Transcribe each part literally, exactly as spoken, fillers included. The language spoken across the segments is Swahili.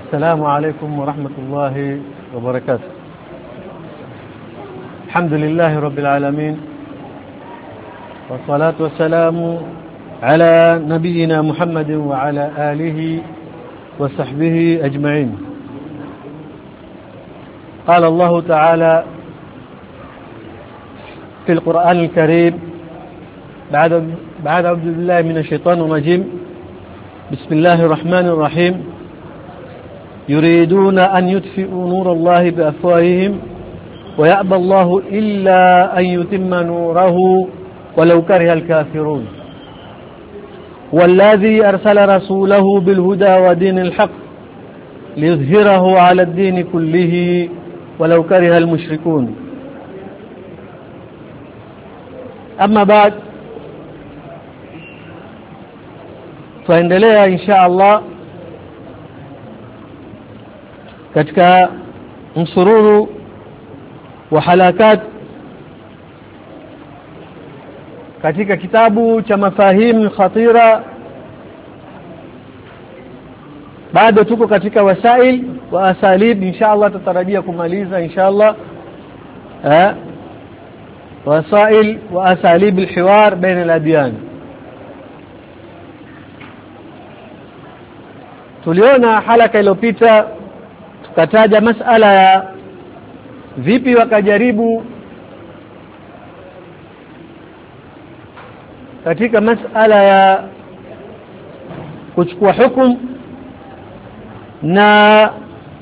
السلام عليكم ورحمة الله وبركاته. الحمد لله رب العالمين، والصلاة والسلام على نبينا محمد وعلى آله وصحبه أجمعين. قال الله تعالى في القرآن الكريم بعد بعد أعوذ بالله من الشيطان الرجيم، بسم الله الرحمن الرحيم: يريدون أن يطفئوا نور الله بأفواههم ويأبى الله إلا أن يتم نوره ولو كره الكافرون. والذي أرسل رسوله بالهدى ودين الحق ليظهره على الدين كله ولو كره المشركون. أما بعد، tuendelea insha Allah katika msururu wa halakat katika kitabu cha mafahim khatira. Bado tuko katika wasail wa asalib, insha Allah tutarajia kumaliza insha Allah eh wasail wa asalib alhiwar baina aladyan. Tuliona halaka iliyopita tukataja masala ya vipi wakajaribu katika masala ya kuchukua hukumu na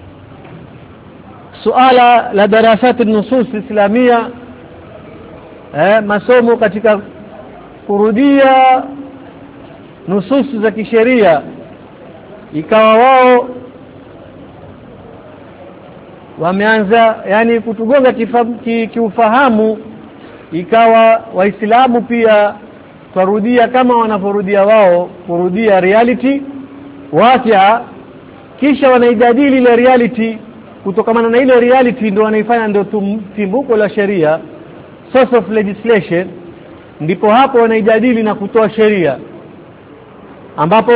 suala la darasat an-nusus islamia, eh masomo katika kurudia nusus za kisheria. Ikawa wao wameanza yani kutugonga kiufahamu ki, ki ikawa waislamu pia twarudia kama wanavorudia wao, kurudia reality wakia, kisha wanaijadili ile reality. Kutokana na ile reality ndio wanaifanya ndio timbuko la sheria, source of legislation. Ndipo hapo wanaijadili na kutoa sheria, ambapo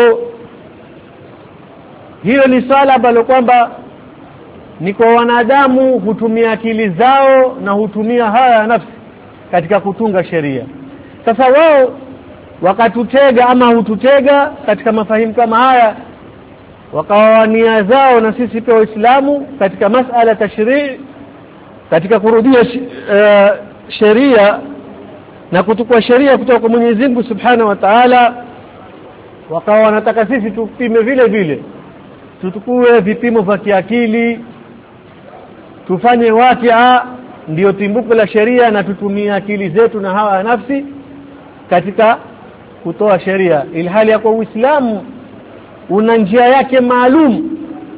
hilo ni swala ambalo kwamba ni kwa wanadamu hutumia akili zao na hutumia haya ya nafsi katika kutunga sheria. Sasa wao wakatutega ama hututega katika mafahimu kama haya, wakawa nia zao na sisi pia Waislamu katika masala tashrii, katika kurudia uh, sheria na kutukua sheria kutoka kwa Mwenyezi Mungu Subhanahu wa Ta'ala. Wakawa wanataka sisi tupime vile vile, tutukue vipimo vya kiakili, tufanye wakia ndio timbuko la sheria, na tutumie akili zetu na hawa ya nafsi katika kutoa sheria, ilhali ya kwa Uislamu una njia yake maalum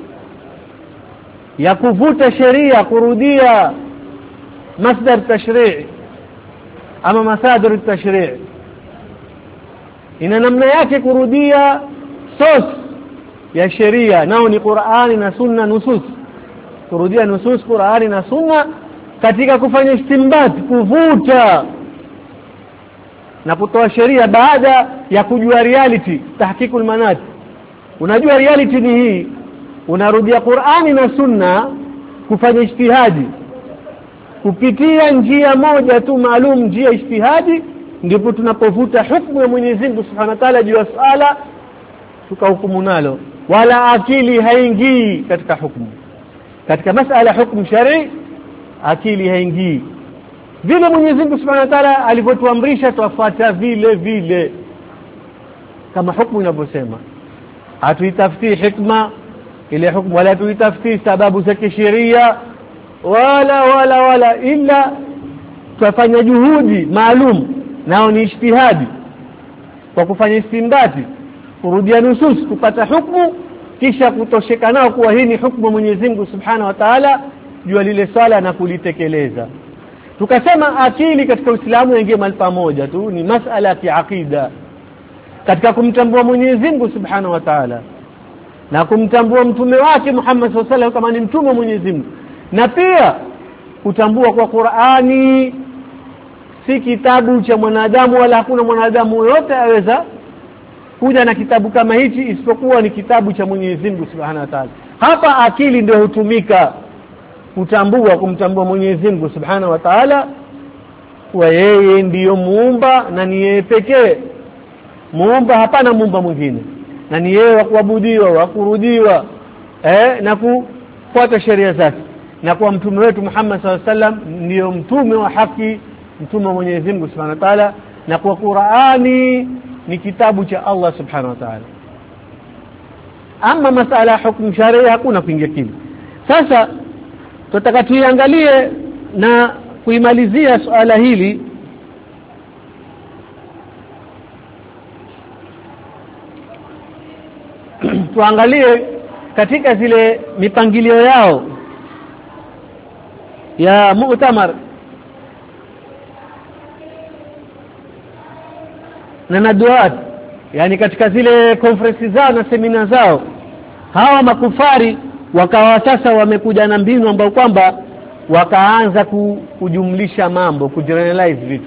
ya kuvuta sheria, kurudia masdar tashrii' ama masadir tashrii'. Ina namna yake kurudia source ya sheria, nao ni Qur'ani na Sunna, nusus. Kurudia nusus Qur'ani na Sunna katika kufanya istinbat, kuvuta na kutoa sheria baada ya kujua reality, tahqiqul manat. Unajua reality ni hii, unarudia Qur'ani na Sunna kufanya ijtihadi kupitia njia moja tu maalum, njia ijtihadi. Ndipo tunapovuta hukumu ya Mwenyezi Mungu Subhanahu wa Ta'ala juu ya swala tukahukumu nalo, wala akili haingii katika hukumu. Katika masala hukumu shari akili haingii. Vile Mwenyezi Mungu Subhanahu wa Ta'ala alivyotuamrisha tufuata vile vile kama hukumu inavyosema. Hatuitafuti hikma ile hukumu, wala tuitafuti sababu za kisheria, wala wala wala ila tufanya juhudi maalum, nao ni ijtihadi, kwa kufanya istinbati, kurudia nusus kupata hukumu, kisha kutosheka nao kuwa hii ni hukumu Mwenyezi Mungu Subhanahu wa Ta'ala juu lile swala na kulitekeleza. Tukasema akili katika Uislamu ingie mahali pamoja tu, ni masala ya kiakida katika kumtambua Mwenyezi Mungu Subhanahu wa Ta'ala na kumtambua mtume wake Muhammad sallallahu alaihi wasallam kama ni mtume wa Mwenyezi Mungu, na pia kutambua kwa Qur'ani si kitabu cha mwanadamu, wala hakuna mwanadamu yote aweza kuja na kitabu kama hichi isipokuwa ni kitabu cha Mwenyezi Mungu Subhanahu wa Ta'ala. hapa akili ndio hutumika kutambua kumtambua Mwenyezi Mungu Subhanahu wa Ta'ala kwa yeye ndiyo muumba na ni yeye pekee muumba, hapana muumba mwingine, na ni yeye wa kuabudiwa wa kurudiwa eh na kufuata sheria zake, na kwa mtume wetu Muhammad sallallahu alaihi wasallam ndiyo mtume wa haki, mtume wa Mwenyezi Mungu Subhanahu wa Ta'ala, na kwa Qur'ani ni kitabu cha Allah Subhanahu wa Ta'ala. Ama masala ya hukumu sharia hakuna kuingia kile. Sasa tutataka tuiangalie na kuimalizia swala hili tuangalie katika zile mipangilio yao ya mu'tamar na naduat, yani katika zile conference zao na semina zao, hawa makufari wakawa sasa wamekuja na mbinu ambayo kwamba wakaanza kujumlisha mambo, kugeneralize vitu.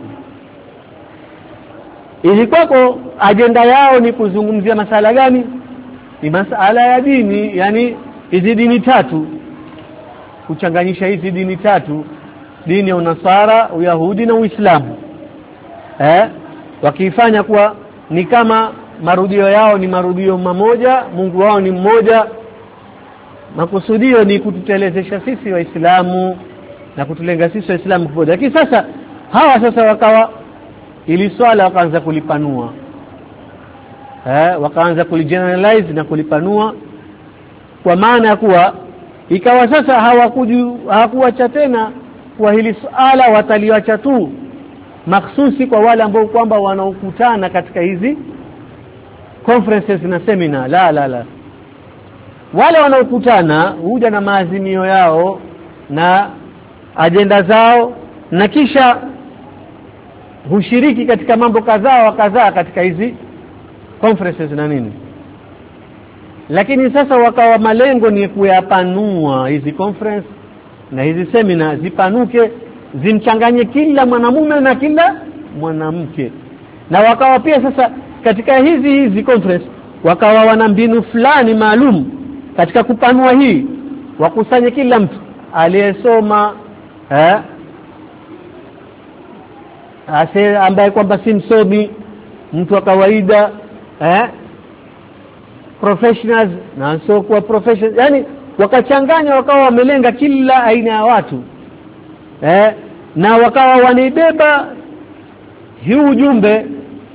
Ilikuwako agenda yao ni kuzungumzia masala gani? Ni masala ya dini, yani hizi dini tatu, kuchanganyisha hizi dini tatu, dini ya Unasara, Uyahudi na Uislamu, eh wakifanya kuwa ni kama marudio yao ni marudio mamoja, Mungu wao ni mmoja. Makusudio ni kututelezesha sisi Waislamu na kutulenga sisi Waislamu pamoja. Lakini sasa hawa sasa wakawa ili swala wakaanza kulipanua, eh wakaanza kuligeneralize na kulipanua, kwa maana ya kuwa ikawa sasa hawakuju hawakuacha tena kwa hili swala wataliacha tu makhsusi kwa wale ambao kwamba wanaokutana katika hizi conferences na seminar. La la la, wale wanaokutana huja na maazimio yao na agenda zao, na kisha hushiriki katika mambo kadhaa wa kadhaa katika hizi conferences na nini. Lakini sasa wakawa malengo ni kuyapanua hizi conference na hizi seminar, zipanuke zimchanganye kila mwanamume na kila mwanamke. Na wakawa pia sasa katika hizi hizi conference wakawa wana mbinu fulani maalum katika kupanua hii, wakusanye kila mtu aliyesoma, eh ase ambaye kwamba si msomi, mtu wa kawaida, eh professionals na sio kwa professionals, yani wakachanganya, wakawa wamelenga kila aina ya watu, eh na wakawa wanaibeba hii ujumbe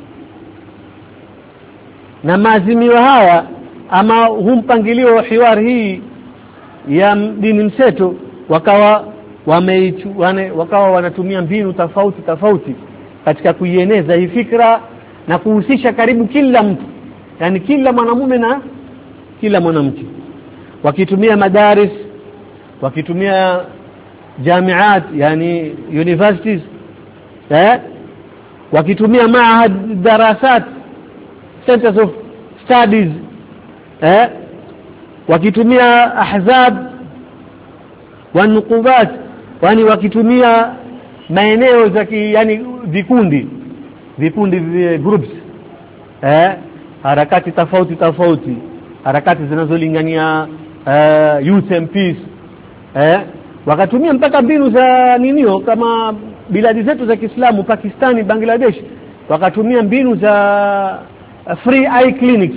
na maazimio haya ama humpangilio wa hiwari hii ya dini mseto, wakawa wameichu, wane, wakawa wanatumia mbinu tofauti tofauti katika kuieneza hii fikra na kuhusisha karibu kila mtu, yani kila mwanamume na kila mwanamke, wakitumia madaris, wakitumia jamiat yani universities, eh wakitumia maahad darasat, centers of studies, eh wakitumia ahzab wa nuqubat, yani wakitumia maeneo za yani vikundi vikundi groups, eh harakati tofauti tofauti, harakati zinazolingania uh, youth and peace, eh wakatumia mpaka mbinu za ninio kama biladi zetu za Kiislamu, Pakistani, Bangladesh, wakatumia mbinu za free eye clinics,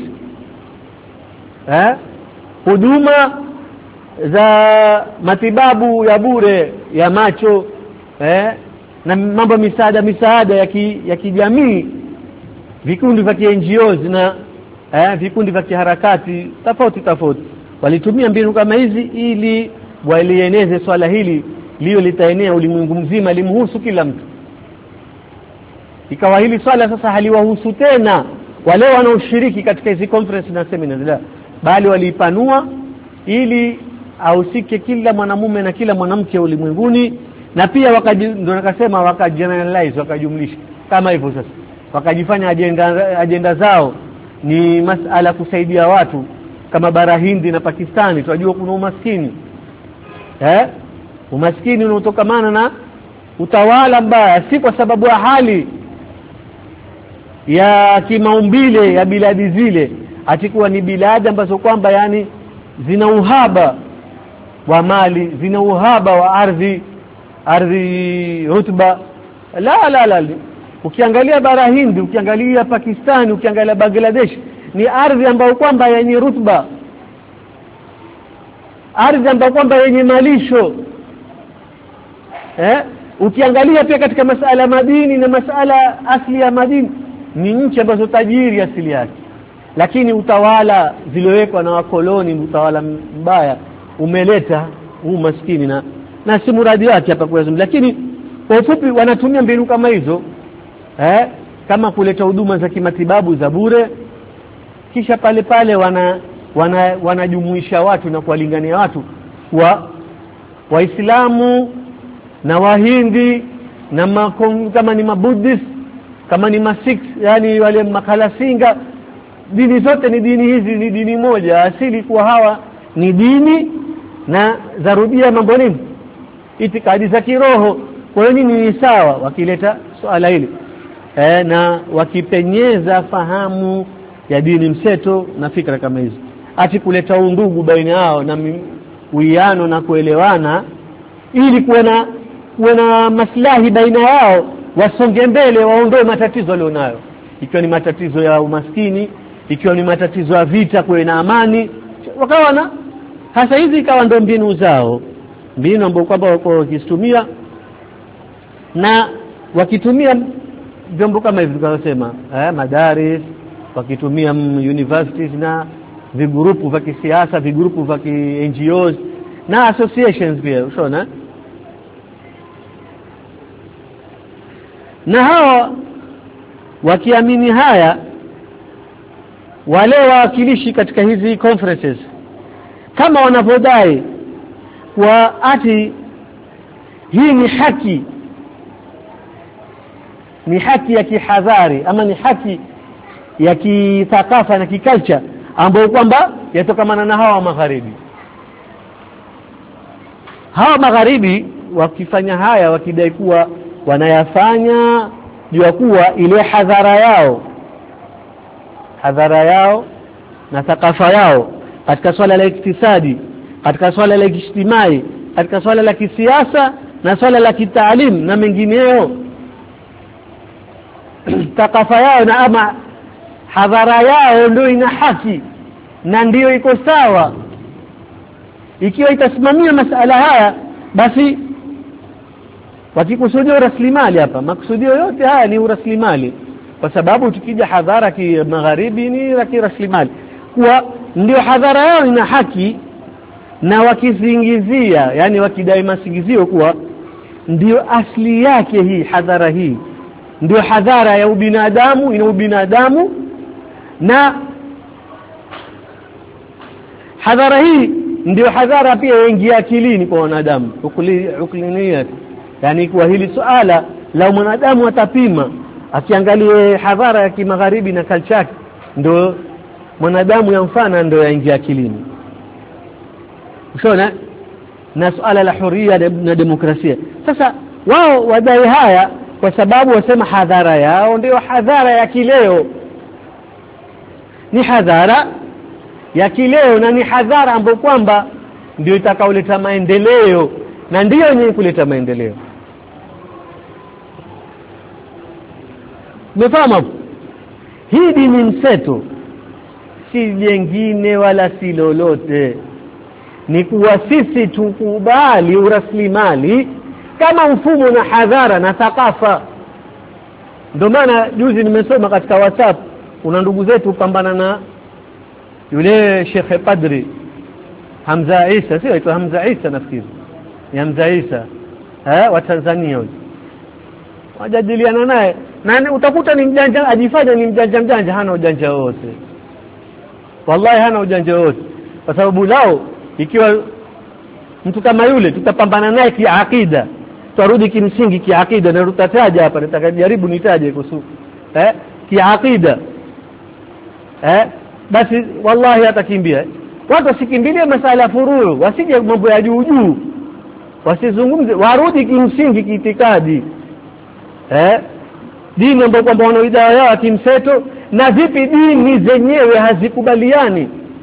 eh huduma za matibabu ya bure ya macho, eh na mambo misaada misaada ya ki, ya kijamii, vikundi vya N G Os na eh vikundi vya harakati tofauti tofauti. Walitumia mbinu kama hizi ili walieneze swala hili lio litaenea ulimwengu mzima, limhusu kila mtu. Ikawa hili swala sasa haliwahusu tena wale wanaoshiriki katika hizi conference na seminars, bali walipanua ili ahusike kila mwanamume na kila mwanamke ulimwenguni, na pia wakaji ndio nakasema wakageneralize, wakajumlisha kama hivyo. Sasa wakajifanya agenda agenda zao ni masala kusaidia watu kama bara Hindi na Pakistani. Tunajua kuna umaskini, eh umaskini unaotokamana na utawala mbaya, si kwa sababu ya hali ya kimaumbile ya biladi zile, atikuwa ni biladi ambazo kwamba yani zina uhaba wa mali, zina uhaba wa ardhi, ardhi rutba. La la la, ukiangalia bara Hindi, ukiangalia Pakistani, ukiangalia Bangladesh, ni ardhi ambayo kwamba yenye rutba, ardhi ambayo kwamba yenye malisho. Eh, ukiangalia pia katika masala madini na masala asili ya madini, ni nchi ambazo tajiri asili yake, lakini utawala zilowekwa na wakoloni, utawala mbaya umeleta huu maskini na na si muradi wake hapa kwa zungumza. Lakini kwa ufupi wanatumia mbinu kama hizo, eh, kama kuleta huduma za kimatibabu za bure, kisha pale pale wana wana wanajumuisha watu na kuwalingania watu wa Waislamu na Wahindi na makom, kama ni Mabuddhist, kama ni Masikhs, yani wale makalasinga. Dini zote ni dini hizi ni dini moja asili, kwa hawa ni dini na zarudia mambo nini, itikadi za kiroho. Kwa hiyo ni sawa wakileta swala hili eh, na wakipenyeza fahamu ya dini mseto na fikra kama hizo, ati kuleta undugu baina yao na uwiano na kuelewana, ili kuwe na kuwe na maslahi baina yao, wasonge mbele, waondoe matatizo walionayo, ikiwa ni matatizo ya umaskini, ikiwa ni matatizo ya vita, kuwe na amani. Wakawa na hasa hizi ikawa ndio mbinu zao, mbinu ambazo kwamba wako wakitumia, na wakitumia vyombo kama hivi tunasema eh, madaris, wakitumia universities na vigrupu vya kisiasa, vigrupu vya N G Os na associations pia, unaona. Na hao wakiamini haya, wale wawakilishi katika hizi conferences, kama wanavyodai kwa ati hii ni haki, ni haki ya kihadhari ama ni haki ya kithakafa na kiculture, ambayo kwamba yatokamana na hawa magharibi. Hawa magharibi wakifanya haya, wakidai kuwa wanayafanya jua kuwa ile hadhara yao hadhara yao na thakafa yao katika swala la iktisadi, katika swala la ijtimai, katika swala la kisiasa na swala la kitaalim na mengineyo, thakafa yao na ama hadhara yao ndio ina haki na ndio iko sawa. Ikiwa itasimamia masala haya, basi wakikusudia rasilimali hapa, makusudio yote haya ni rasilimali, kwa sababu tukija hadhara ki magharibi ni rasilimali, kwa ndio hadhara yao ina haki, na wakisingizia, yani wakidai masingizio kuwa ndio asili yake hii hadhara, hii ndio hadhara ya ubinadamu, ina ubinadamu, na hadhara hii ndio hadhara pia yaingia akilini kwa wanadamu, ukuliniya, yani kwa hili suala la mwanadamu atapima akiangalie hadhara ya kimagharibi na culture, ndio mwanadamu yamfana, ndio yaingia akilini. Ushona na suala la huria na demokrasia. Sasa wao wadai haya kwa sababu wasema hadhara yao ndio hadhara ya kileo, ni hadhara ya kileo, na ni hadhara ambayo kwamba ndio itakaoleta maendeleo, na ndio yenye kuleta maendeleo. Mfahamu, hii dini mseto si jengine wala si lolote, ni kuwa sisi tukubali uraslimali kama mfumo na hadhara na thakafa. Ndio maana juzi nimesoma katika WhatsApp, kuna ndugu zetu pambana na yule Sheikh Padri Hamza Isa, sio aitwa Hamza Isa nafikiri, ni Hamza Isa eh wa Tanzania huyo, wajadiliana naye, na utakuta ni mjanja, ajifanya ni mjanja mjanja, hana ujanja wote, wallahi hana ujanja wote. Kwa sababu lao, ikiwa mtu kama yule tutapambana naye kiakida, tutarudi kimsingi kiakida, na tutataja hapa, nitakajaribu nitaje kuhusu eh kiakida eh basi wallahi atakimbia. Watu wasikimbilie masala furuu, wasije mambo ya juu juu, wasizungumze, warudi kimsingi kiitikadi eh dini ambayo kwamba wana idara yao kimseto. Na vipi dini zenyewe hazikubaliani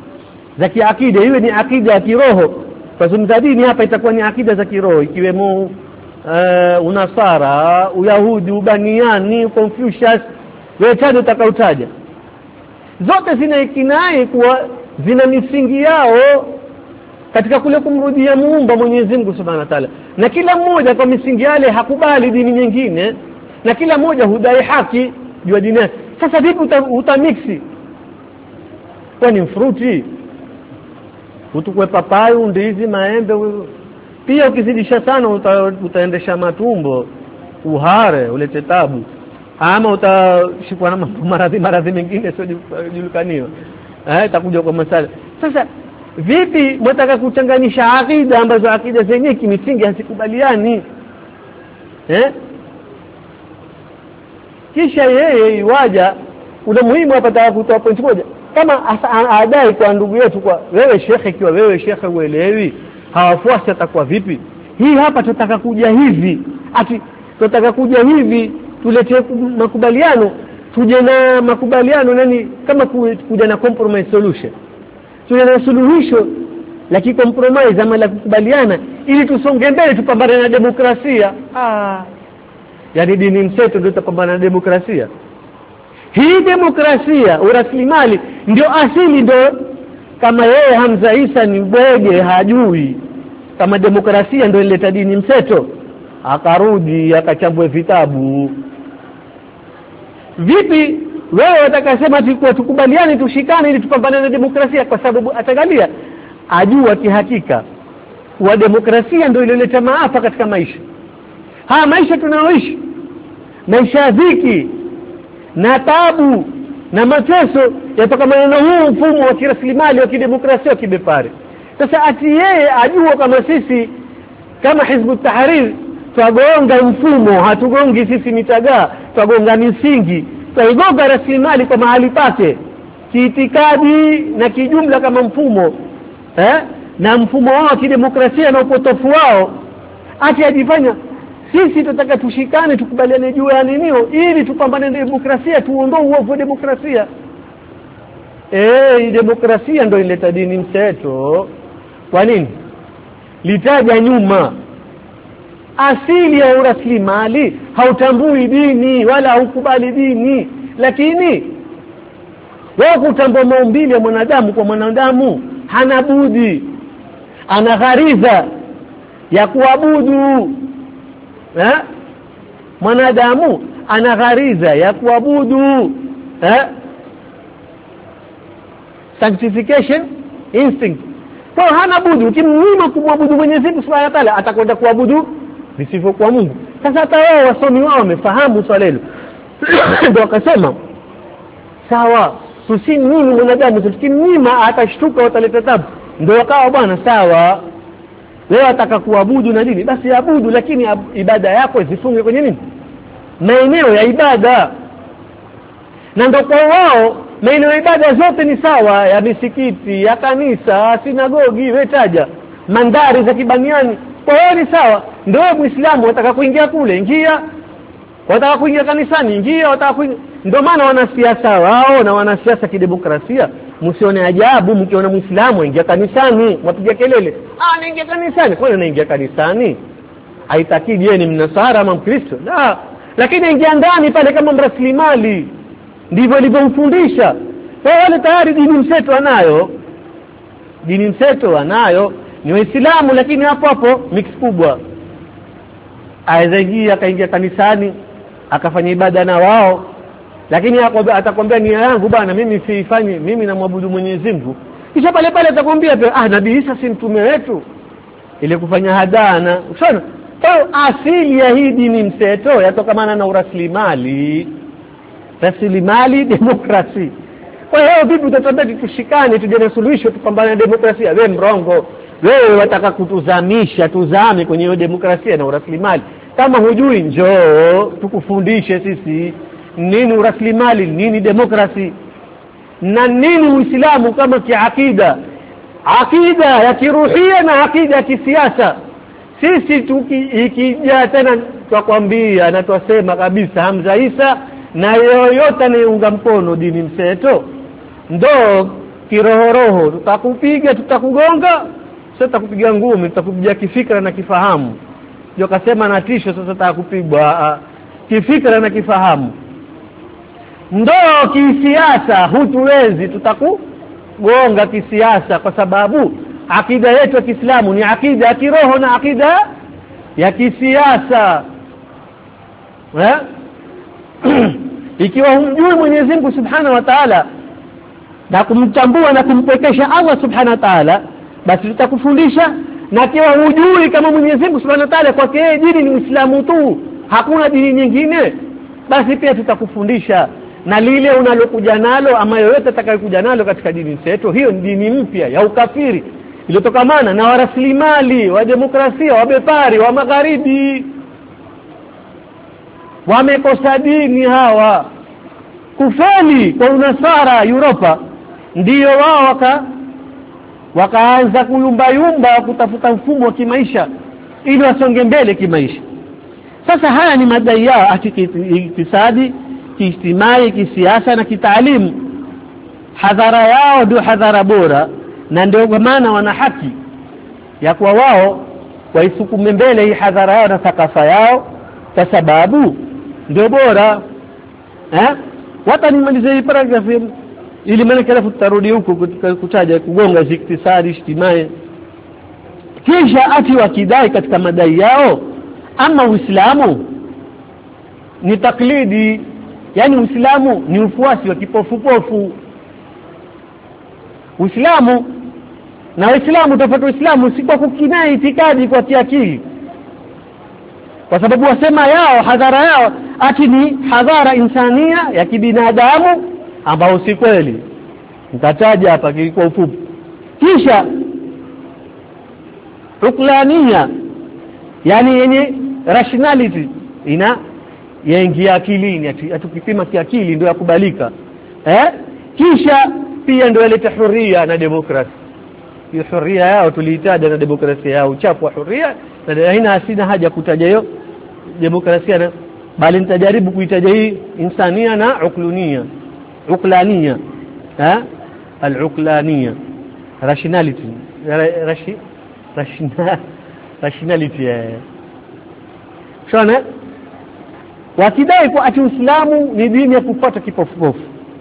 za kiakida, iwe ni akida ya kiroho. Kuzungumza dini hapa itakuwa ni akida za kiroho, ikiwemo uh, unasara, uyahudi, ubaniani, Confucius, wewe tano utakautaja, zote zina ikinai kuwa zina misingi yao katika kule kumrudia Muumba Mwenyezi Mungu Subhanahu wa Ta'ala, na kila mmoja kwa misingi yale hakubali dini nyingine, na kila mmoja hudai haki juu ya dini yake. Sasa vipi uta, utamixi? Kwani fruti utukwe papayu, ndizi, maembe? Pia ukizidisha sana uta, utaendesha matumbo, uhare, ulete tabu, ama utashikwa na maradhi maradhi mengine sio julikaniwa, eh itakuja kwa masala. Sasa vipi mtaka kuchanganyisha akida ambazo akida zenyewe kimisingi hasikubaliani, eh kisha yeye iwaja ule muhimu hapa taka kutoa point moja, kama adai kwa ndugu yetu kwa wewe shekhe, kiwa wewe shekhe uelewi hawafuasi atakuwa vipi? Hii hapa tutaka kuja hivi, ati tutaka kuja hivi tulete makubaliano, tuje na makubaliano nani, kama kuja na compromise solution, tuje na suluhisho la compromise ama la kukubaliana ili tusonge mbele, tupambane na demokrasia. Ah, yani dini mseto ndio tutapambana na demokrasia? Hii demokrasia uraslimali ndio asili, ndio kama yeye Hamza Isa ni bwege hajui kama demokrasia ndio ileta dini mseto, akarudi akachambue vitabu. Vipi wewe utakasema tukua tukubaliane tushikane ili tupambane na demokrasia? Kwa sababu atagalia ajua kihakika wa demokrasia ndio ilileta maafa katika maisha haya. Maisha tunayoishi, maisha ya dhiki na tabu na mateso yatokana na huu mfumo wa kiraslimali wa kidemokrasia wa kibepari. Sasa ati yeye ajua kama sisi kama Hizbut Tahrir twagonga mfumo, hatugongi sisi mitagaa, twagonga misingi, twagonga rasilimali kwa mahali pake kiitikadi na kijumla kama mfumo, eh na mfumo wao kidemokrasia na upotofu wao. Ati ajifanya sisi tutaka tushikane tukubaliane juu ya ninio ili tupambane na demokrasia, tuondoe uovu wa demokrasia. Eh demokrasia ndio ileta dini mseto. Kwa nini? Litaja nyuma asili ya uraslimali hautambui dini wala haukubali dini, lakini wewe kutambua maumbile ya mwanadamu, kwa mwanadamu hana budi, ana ghariza ya kuabudu. Eh mwanadamu ana ghariza ya kuabudu, eh sanctification instinct. Kwa hana budi, ukimnyima kumwabudu Mwenyezi Mungu Subhanahu wa Ta'ala atakwenda kuabudu visivyokuwa Mungu. Sasa hata wao wasomi wao wamefahamu swala hilo ndio wakasema sawa, tusimnyime mwanadamu, tukimnyima atashtuka, wataleta tabu. Ndio wakawa bwana sawa, wewe ataka kuabudu na dini, basi abudu, lakini ibada yako isifunge kwenye nini, maeneo ya ibada. Na ndio kwa wao maeneo ya ibada zote ni sawa, ya misikiti, ya kanisa, sinagogi, wetaja mandari za kibaniani, kwa hiyo ni sawa. Ndio Muislamu wataka kuingia kule, ingia, wataka kuingia kanisani, ingia, wataka kuingia. Ndio maana wanasiasa wao na wanasiasa kidemokrasia, msione ajabu mkiona Muislamu ingia kanisani wapiga kelele, ah naingia kanisani. Kwa nini anaingia kanisani? Haitakidi yeye ni mnasara ama Mkristo, la, lakini ingia ndani pale kama mraslimali. Ndivyo alivyomfundisha. Kwa wale tayari dini mseto anayo, dini mseto anayo, ni Waislamu, lakini hapo hapo mix kubwa. Aidha akaingia kanisani akafanya ibada na wao, lakini atakwambia nia yangu bana mimi siifanyi, mimi namwabudu Mwenyezi Mungu. Kisha pale pale atakwambia ah Nabii Isa si mtume wetu, ile kufanya hadana. Unaona? Kwa asili ya hii dini mseto yatokamana na uraslimali, rasilimali demokrasi. Kwa hiyo vipi utatambia tushikane tuje na suluhisho tupambane na demokrasia? Wewe mrongo. Wewe wataka kutuzamisha tuzame kwenye hiyo demokrasia na uraslimali. Kama hujui njoo tukufundishe sisi nini uraslimali, nini demokrasi, na nini Uislamu kama kiakida, akida ya kiruhia na akida ya kisiasa. Sisi tukija tena twakwambia na twasema kabisa Hamza Isa na yoyote anayeunga mkono dini mseto ndo kiroho roho, tutakupiga, tutakugonga, sasa tutakupiga ngumi, tutakupiga kifikra na kifahamu. Ndio kasema na tisho sasa tutakupigwa kifikra na kifahamu. Ndio kisiasa hutuwezi, tutakugonga kisiasa, kwa sababu akida yetu ya Kiislamu ni akida ya kiroho na akida ya kisiasa. Eh? Ikiwa humjui Mwenyezi Mungu Subhanahu wa Ta'ala na kumtambua na kumpwekesha Allah Subhanahu wa Ta'ala, basi tutakufundisha. Na ikiwa hujui kama Mwenyezi Mungu Subhanahu wa Ta'ala kwake yeye dini ni Uislamu tu, hakuna dini nyingine, basi pia tutakufundisha. Na lile unalokuja nalo ama yoyote atakayokuja nalo katika dini yetu, hiyo ni dini mpya ya ukafiri iliyotokamana na waraslimali wa demokrasia wa bepari wa magharibi. Wamekosa dini hawa, kufeli kwa unasara Europa, ndio wao waka wakaanza kuyumba yumba kutafuta mfumo wa kimaisha ili wasonge mbele kimaisha. Sasa haya ni madai yao iktisadi, kiijtimai, kisiasa na kitaalimu. Hadhara yao ndio hadhara bora, na ndio maana wana haki ya kuwa wao waisukume mbele hii hadhara yao na thakafa yao, kwa sababu ndio bora. Eh? Watanimalize hii paragraph ili maana kila tutarudi huko kutaja kugonga iktisadi, ijtimai. Kisha ati wakidai katika madai yao ama Uislamu ni taklidi, yani Uislamu ni ufuasi wa kipofu-pofu. Uislamu na Uislamu tofauti. Uislamu si kwa kukinai itikadi kwa kiakili, kwa sababu wasema yao hadhara yao ati ni hadhara insania ya kibinadamu, ambao si kweli. Nitataja hapa kwa ufupi. Kisha uklania, yani yenye rationality, ina yaingia akilini, atukipima kiakili ndio yakubalika. Eh? Kisha pia ndio ileta huria na demokrasia. Hiyo huria yao tuliitaja na demokrasia yao uchafu wa huria, na haina asina haja kutaja hiyo demokrasia na, bali nitajaribu kuitaja hii insania na uklunia, uklania. Eh? Al-uklania, rationality, rashi rationality. Shona wakidai kwa ati Uislamu ni dini ya kufuata kipofu-pofu,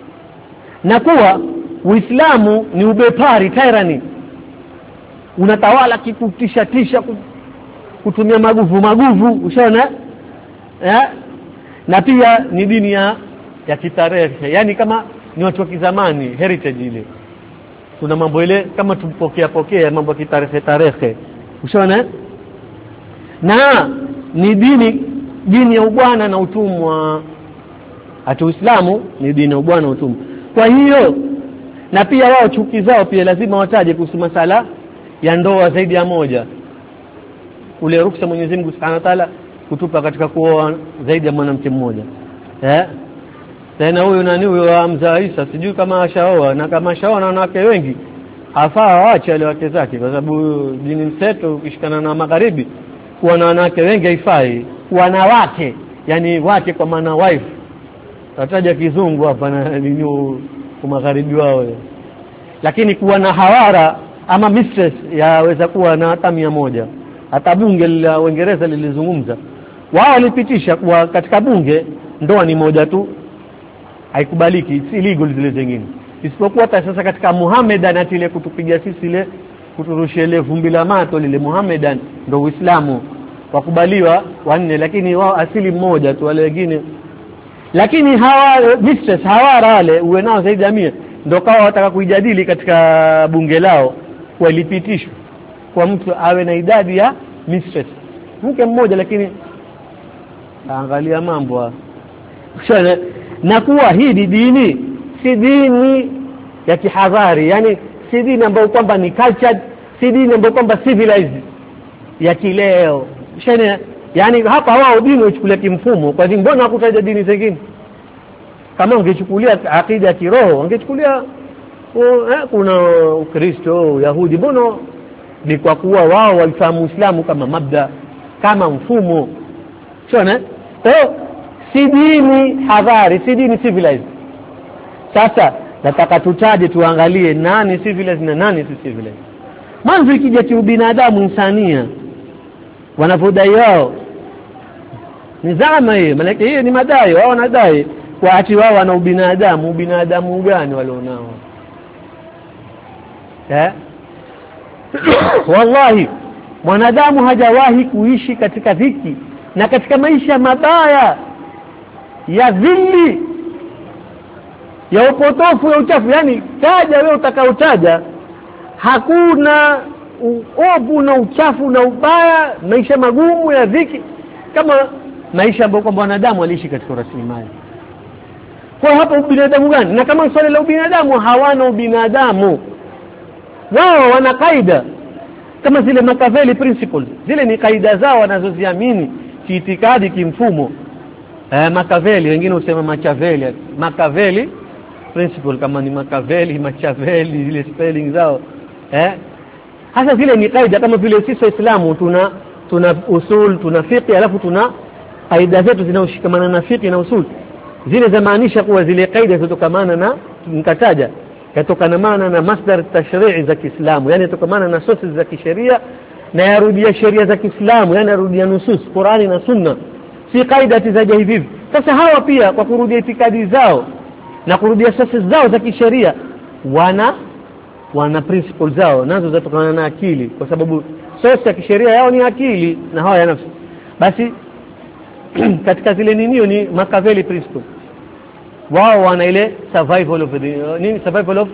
na kuwa Uislamu ni ubepari, tyranny, unatawala kikutisha tisha, kutumia maguvu maguvu. Ushaona? Eh? Na pia ni dini ya ya kitarehe, yani kama ni watu wa kizamani, heritage ile. Kuna mambo ile kama tupokea pokea mambo ya kitarehe tarehe. Ushaona? Na ni dini dini ya ubwana na utumwa. Ati Uislamu ni dini ya ubwana na utumwa. Kwa hiyo na pia wao chuki zao pia lazima wataje kuhusu masala ya ndoa zaidi ya moja. Ule ruksa Mwenyezi Mungu Subhanahu wa Ta'ala kutupa katika kuoa zaidi ya mwanamke mmoja. Eh? Tena huyu nani huyo Hamza Isa, sijui kama ashaoa, na kama ashaoa na wanawake wengi afaa waache wale wake zake, kwa sababu dini mseto ukishikana na magharibi kuwa na wanawake wengi haifai. Wanawake yani wake kwa maana wife, tataja kizungu hapa na nini kwa magharibi wao. Lakini kuwa na hawara ama mistress yaweza kuwa na hata mia moja. Hata bunge la Uingereza lilizungumza, wao walipitisha kuwa katika bunge ndoa ni moja tu, haikubaliki, si illegal zile zingine. Isipokuwa hata sasa katika Muhammadan atile kutupiga sisi ile kuturushia ile vumbi la mato lile Muhammadan ndio Uislamu wakubaliwa wanne, lakini wao asili mmoja tu wale wengine. Lakini hawa mistress hawara wale uwe nao zaidi ya mia, ndio kawa wataka kuijadili katika bunge lao walipitishwa kwa mtu awe na idadi ya mistress mke mmoja. Lakini angalia mambo shana, na kuwa hii dini si dini ya kihadhari, yani si dini ambayo kwamba ni cultured, si dini ambayo kwamba civilized ya kileo. Shana, yani hapa wao dini uchukulia kimfumo. Kwa nini mbona hakutaja dini zingine? Kama ungechukulia akida ya kiroho ungechukulia oh, eh, kuna Ukristo, Yahudi. Mbona ni kwa kuwa wao walifahamu Uislamu kama mabda, kama mfumo. Shona? Eh, si dini hadhari, si dini civilized. Sasa nataka tutaje tuangalie nani civilized na nani si civilized. Mwanzo ikija kiubinadamu insania wanavodai wao ni zama hiyo, maana hiyo ni madai wao wanadai kwa ati wao wana ubinadamu. Ubinadamu gani walionao? Eh wallahi mwanadamu hajawahi kuishi katika dhiki na katika maisha mabaya ya dhili ya upotofu ya uchafu. Yani taja wewe utakaotaja, hakuna uovu na uchafu na ubaya, maisha magumu ya dhiki kama maisha ambayo kwamba wanadamu waliishi katika rasilimali. Kwa hapo ubinadamu gani? Na kama swali la ubinadamu, hawana ubinadamu. Wao wana kaida kama zile Machiavelli principles. Zile ni kaida zao wanazoziamini kiitikadi, kimfumo. Eh Machiavelli, wengine husema Machiavelli, Machiavelli principle, kama ni Machiavelli, Machiavelli zile spelling zao. Eh hasa zile ni kaida kama vile sisi Waislamu tuna tuna usul, tuna fiqh, alafu tuna kaida zetu zinaoshikamana na fiqh na usul. Zile zamaanisha kuwa zile kaida zitokamana na nikataja yatokana maana na masdar tashri'i za Kiislamu, yani yatokamana na sources za kisheria na yarudia sheria za Kiislamu, yani yarudia nusus Qur'ani na Sunna, si kaida tizaje hivi. Sasa hawa pia kwa kurudia itikadi zao na kurudia sources zao za kisheria wana wana principles zao nazo zatokana na akili, kwa sababu source ya kisheria yao ni akili na hawa ya nafsi. Basi katika zile ninio ni Machiavelli principle. Wao wana ile survival of the uh, nini survival of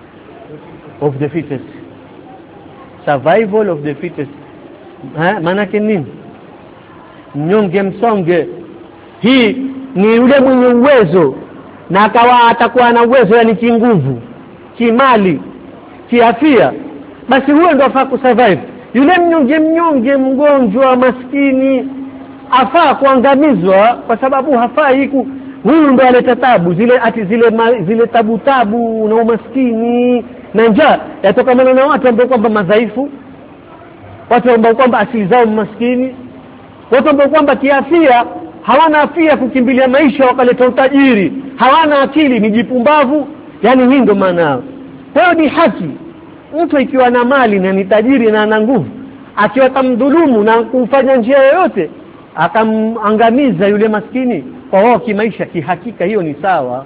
of the fittest, survival of the fittest. Ha maana yake nini? Mnyonge msonge. Hii ni yule mwenye uwezo na akawa atakuwa na uwezo, yani kinguvu, kimali, kiafia, basi huyo ndo afaa kusurvive. Yule mnyonge mnyonge, mgonjwa, maskini afaa kuangamizwa kwa sababu hafai ku huyu ndo aleta tabu zile ati zile ma, zile tabu tabu na umaskini na njaa yatokana na watu ambao kwamba madhaifu, watu ambao kwamba asili zao maskini, watu ambao kwamba kiafia hawana afia kukimbilia maisha wakaleta utajiri, hawana akili, ni jipumbavu. Yani hii ndo maana. Kwa hiyo ni haki mtu ikiwa na mali na ni tajiri na ana nguvu, akiwa tamdhulumu na kumfanya njia yoyote akamangamiza yule maskini, kwa wao kimaisha kihakika hiyo ni sawa.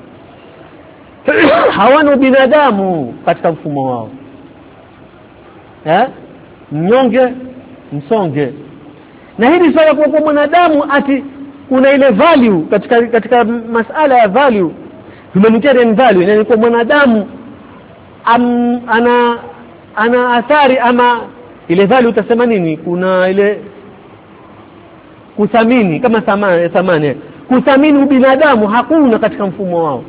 Hawana binadamu katika mfumo wao. Eh mnyonge msonge. Na hili swala kwa mwanadamu ati kuna ile value katika katika masala ya value, humanitarian value, yani kwa mwanadamu am, ana ana athari ama ile value utasema nini, kuna ile kuthamini kama thamani thamani kuthamini ubinadamu hakuna katika mfumo wao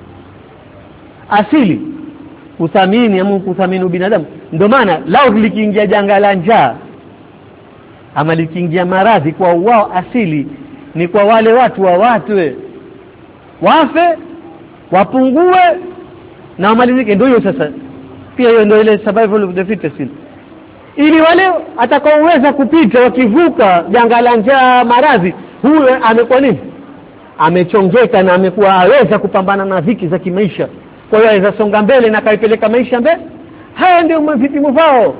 asili kuthamini ama kuthamini ubinadamu. Ndio maana lao likiingia janga la njaa ama likiingia maradhi, kwa wao asili ni kwa wale watu wa watwe wafe wapungue na wamalizike. Ndio hiyo sasa pia hiyo ndio ile survival of the fittest, ili wale atakaoweza kupita wakivuka janga la njaa maradhi, huyo amekuwa nini, amechongeka na amekuwa aweza kupambana na dhiki za kimaisha, kwa hiyo aweza songa mbele na kaipeleka maisha mbele. Haya ndio vipimo vyao.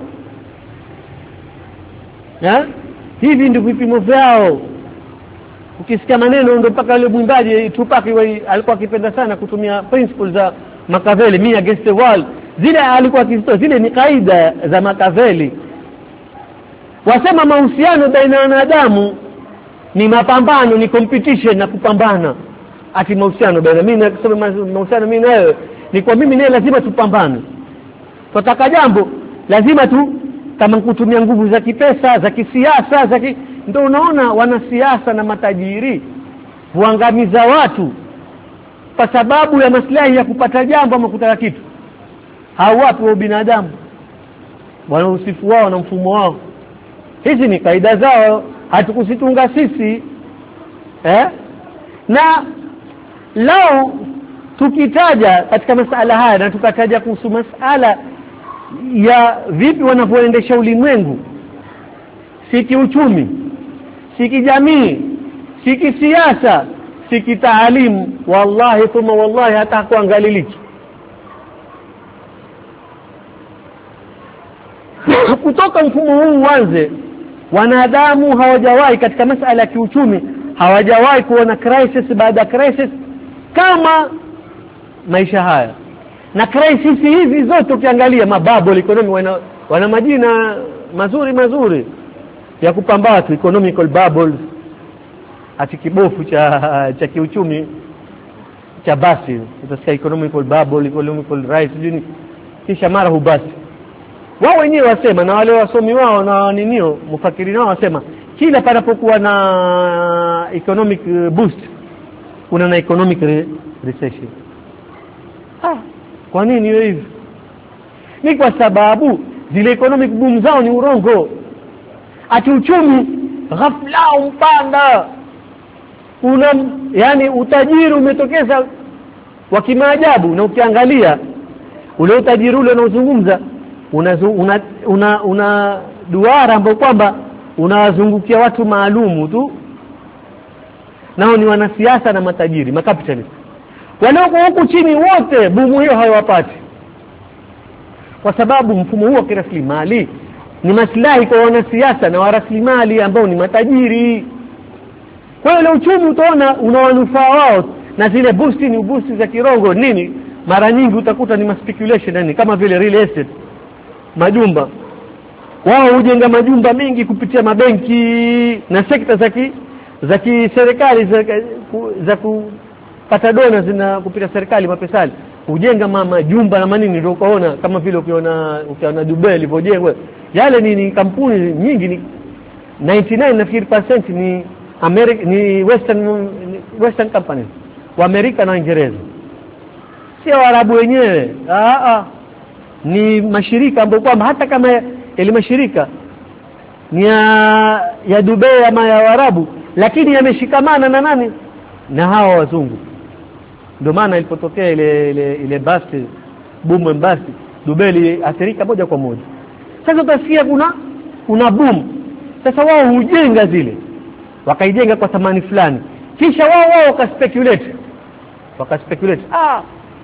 Ya hivi ndio vipimo vyao. Ukisikia maneno ndio mpaka yule mwimbaji Tupac alikuwa akipenda sana kutumia principles za Machiavelli, me against the world. Zile alikuwa akizitoa, zile ni kaida za Machiavelli. Wasema mahusiano baina ya wanadamu ni mapambano, ni competition na kupambana. Ati mahusiano baina mimi na kusema mahusiano mimi na wewe ni kwa mimi naye lazima tupambane. Tutaka jambo lazima tu kama kutumia nguvu za kipesa, za kisiasa, za ki... ndio unaona wanasiasa na matajiri huangamiza watu kwa sababu ya maslahi ya kupata jambo ama kutaka kitu. Hao watu wa binadamu wana usifu wao na mfumo wao. Hizi ni kaida zao, hatukusitunga sisi. Eh? Na lao tukitaja katika masuala haya na tukataja kuhusu masuala ya vipi wanavyoendesha ulimwengu, si kiuchumi, si kijamii, si kisiasa, si kitaalimu, wallahi thumma wallahi hata kuangaliliki. kutoka mfumo huu uanze, wanadamu hawajawahi katika masuala ya kiuchumi, hawajawahi kuona crisis baada ya crisis kama maisha haya. Na crisis hizi zote ukiangalia mabubble economy wana, wana majina mazuri mazuri ya kupambana tu, economical bubbles, ati kibofu cha cha kiuchumi cha basi utasikia economical bubble, economical rise jini, kisha mara hubasi. Wao wenyewe wasema, na wale wasomi wao na ninio mufakiri wao wasema, kila panapokuwa na economic boost kuna na economic re recession. Ah, kwa nini hivi? Ni kwa sababu zile economic boom zao ni urongo. Ati uchumi ghafla umpanda, una yani utajiri umetokeza wa kimaajabu. Na ukiangalia ule utajiri ule unaozungumza una una, una, una duara ambao kwamba unawazungukia watu maalumu tu, nao ni wanasiasa na matajiri, makapitalist. Walioko huku chini wote bumu hiyo hawapati, kwa sababu mfumo huo wa kiraslimali ni maslahi kwa wanasiasa na waraslimali ambao ni matajiri. Kwa hiyo uchumi utaona unawanufaa wao, na zile boost ni boost za kirongo nini, mara nyingi utakuta ni speculation, yani kama vile real estate, majumba. Wao hujenga majumba mengi kupitia mabenki na sekta za ki za kiserikali za, za kupata dona zina kupitia serikali mapesali, hujenga majumba na manini. Ndio ukaona kama vile ukiona ukiona Dubai ilipojengwa, yale ni, ni kampuni nyingi, ni ninety nine nafikiri percent ni America, ni western western companies wa Amerika na Uingereza, sio Waarabu wenyewe. Ah ah, ni mashirika ambayo kwamba hata kama ile mashirika ni ya, ya Dubai ama ya Waarabu, lakini yameshikamana na nani? Na hao wazungu. Ndio maana ilipotokea ile ile ile basi boom basi Dubai iliathirika moja kwa moja. Sasa utasikia kuna kuna boom. Sasa wao hujenga zile, wakaijenga kwa thamani fulani, kisha wao wao wakaspekulate wakaspekulate ah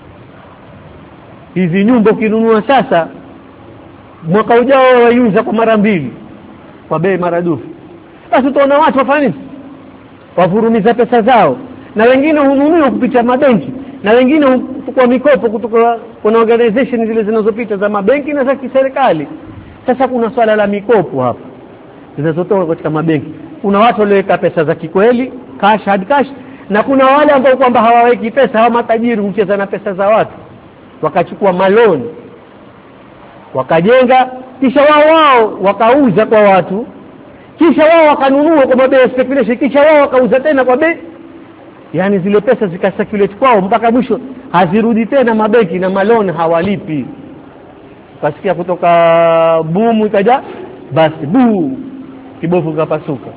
hizi nyumba ukinunua sasa mwaka ujao waiuza kwa mara mbili kwa bei maradufu. Basi utaona watu wafanya nini? Wafurumiza pesa zao, na wengine hununua kupitia mabenki, na wengine kwa mikopo kutoka kuna organization zile zinazopita za mabenki na za kiserikali. Sasa kuna swala la mikopo hapa zinazotoka katika mabenki. Kuna watu walioweka pesa za kikweli, cash hard cash, na kuna wale ambao kwamba hawaweki pesa, hawa matajiri hucheza na pesa za watu, wakachukua maloni wakajenga, kisha wao wao wakauza kwa watu, kisha wao wakanunua kwa bei ya speculation, kisha wao wakauza tena kwa bei, yani zile pesa zikasirculate kwao mpaka mwisho hazirudi tena mabenki, na maloni hawalipi. Kasikia kutoka boom ikaja basi buu kibofu kapasuka.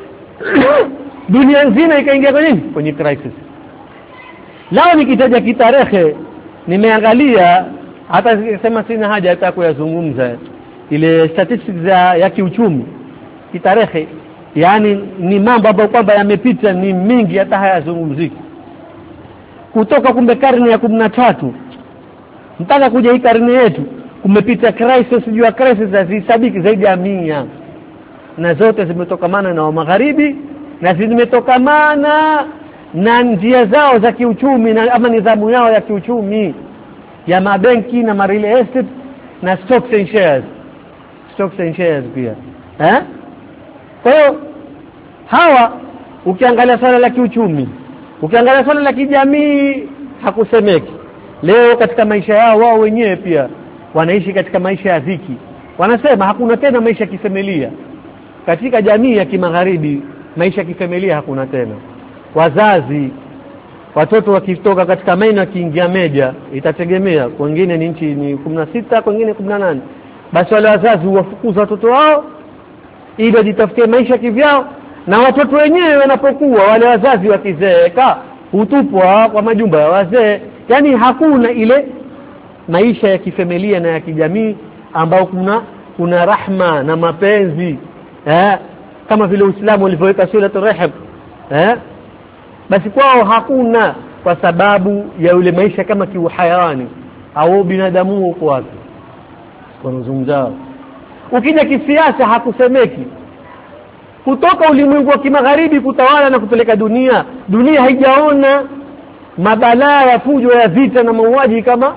Dunia nzima ikaingia kwenye nini? Kwenye crisis. Lao nikitaja kitarehe, nimeangalia hata sema sina haja hata kuyazungumza ile statistics ya, ya kiuchumi kitarehe, yani ni mambo ambayo kwamba yamepita ni mingi hata hayazungumziki. Kutoka kumbe karne ya kumi na tatu mpaka kuja hii karne yetu kumepita crisis juu ya crisis zisabiki zaidi ya mia, na zote zimetokamana na magharibi, na zimetokamana na njia zao za kiuchumi na ama nidhamu yao ya kiuchumi ya mabenki na ma real estate na stocks and shares stocks and shares pia eh. Kwa hiyo hawa ukiangalia swala la kiuchumi, ukiangalia swala la kijamii, hakusemeki. Leo katika maisha yao wao wenyewe pia wanaishi katika maisha ya dhiki. Wanasema hakuna tena maisha kifamilia katika jamii ya kimagharibi. Maisha kifamilia hakuna tena. Wazazi watoto wakitoka katika maina wakiingia meja, itategemea, wengine ni nchi ni kumi na sita, wengine kumi na nane, basi wale wazazi wafukuza watoto wao ili wajitafutie maisha kivyao, na watoto wenyewe wanapokuwa wale wazazi wakizeeka hutupwa kwa majumba ya wazee. Yani hakuna ile maisha ya kifamilia na ya kijamii ambao kuna kuna rahma na mapenzi eh, kama vile Uislamu ulivyoweka suratul Rahim eh, basi kwao hakuna, kwa sababu ya yule maisha kama kiuhayawani au binadamu huko wapi wanazungumza. Ukija kisiasa hakusemeki. Kutoka ulimwengu wa kimagharibi kutawala na kupeleka dunia, dunia haijaona mabalaa ya fujo ya vita na mauaji kama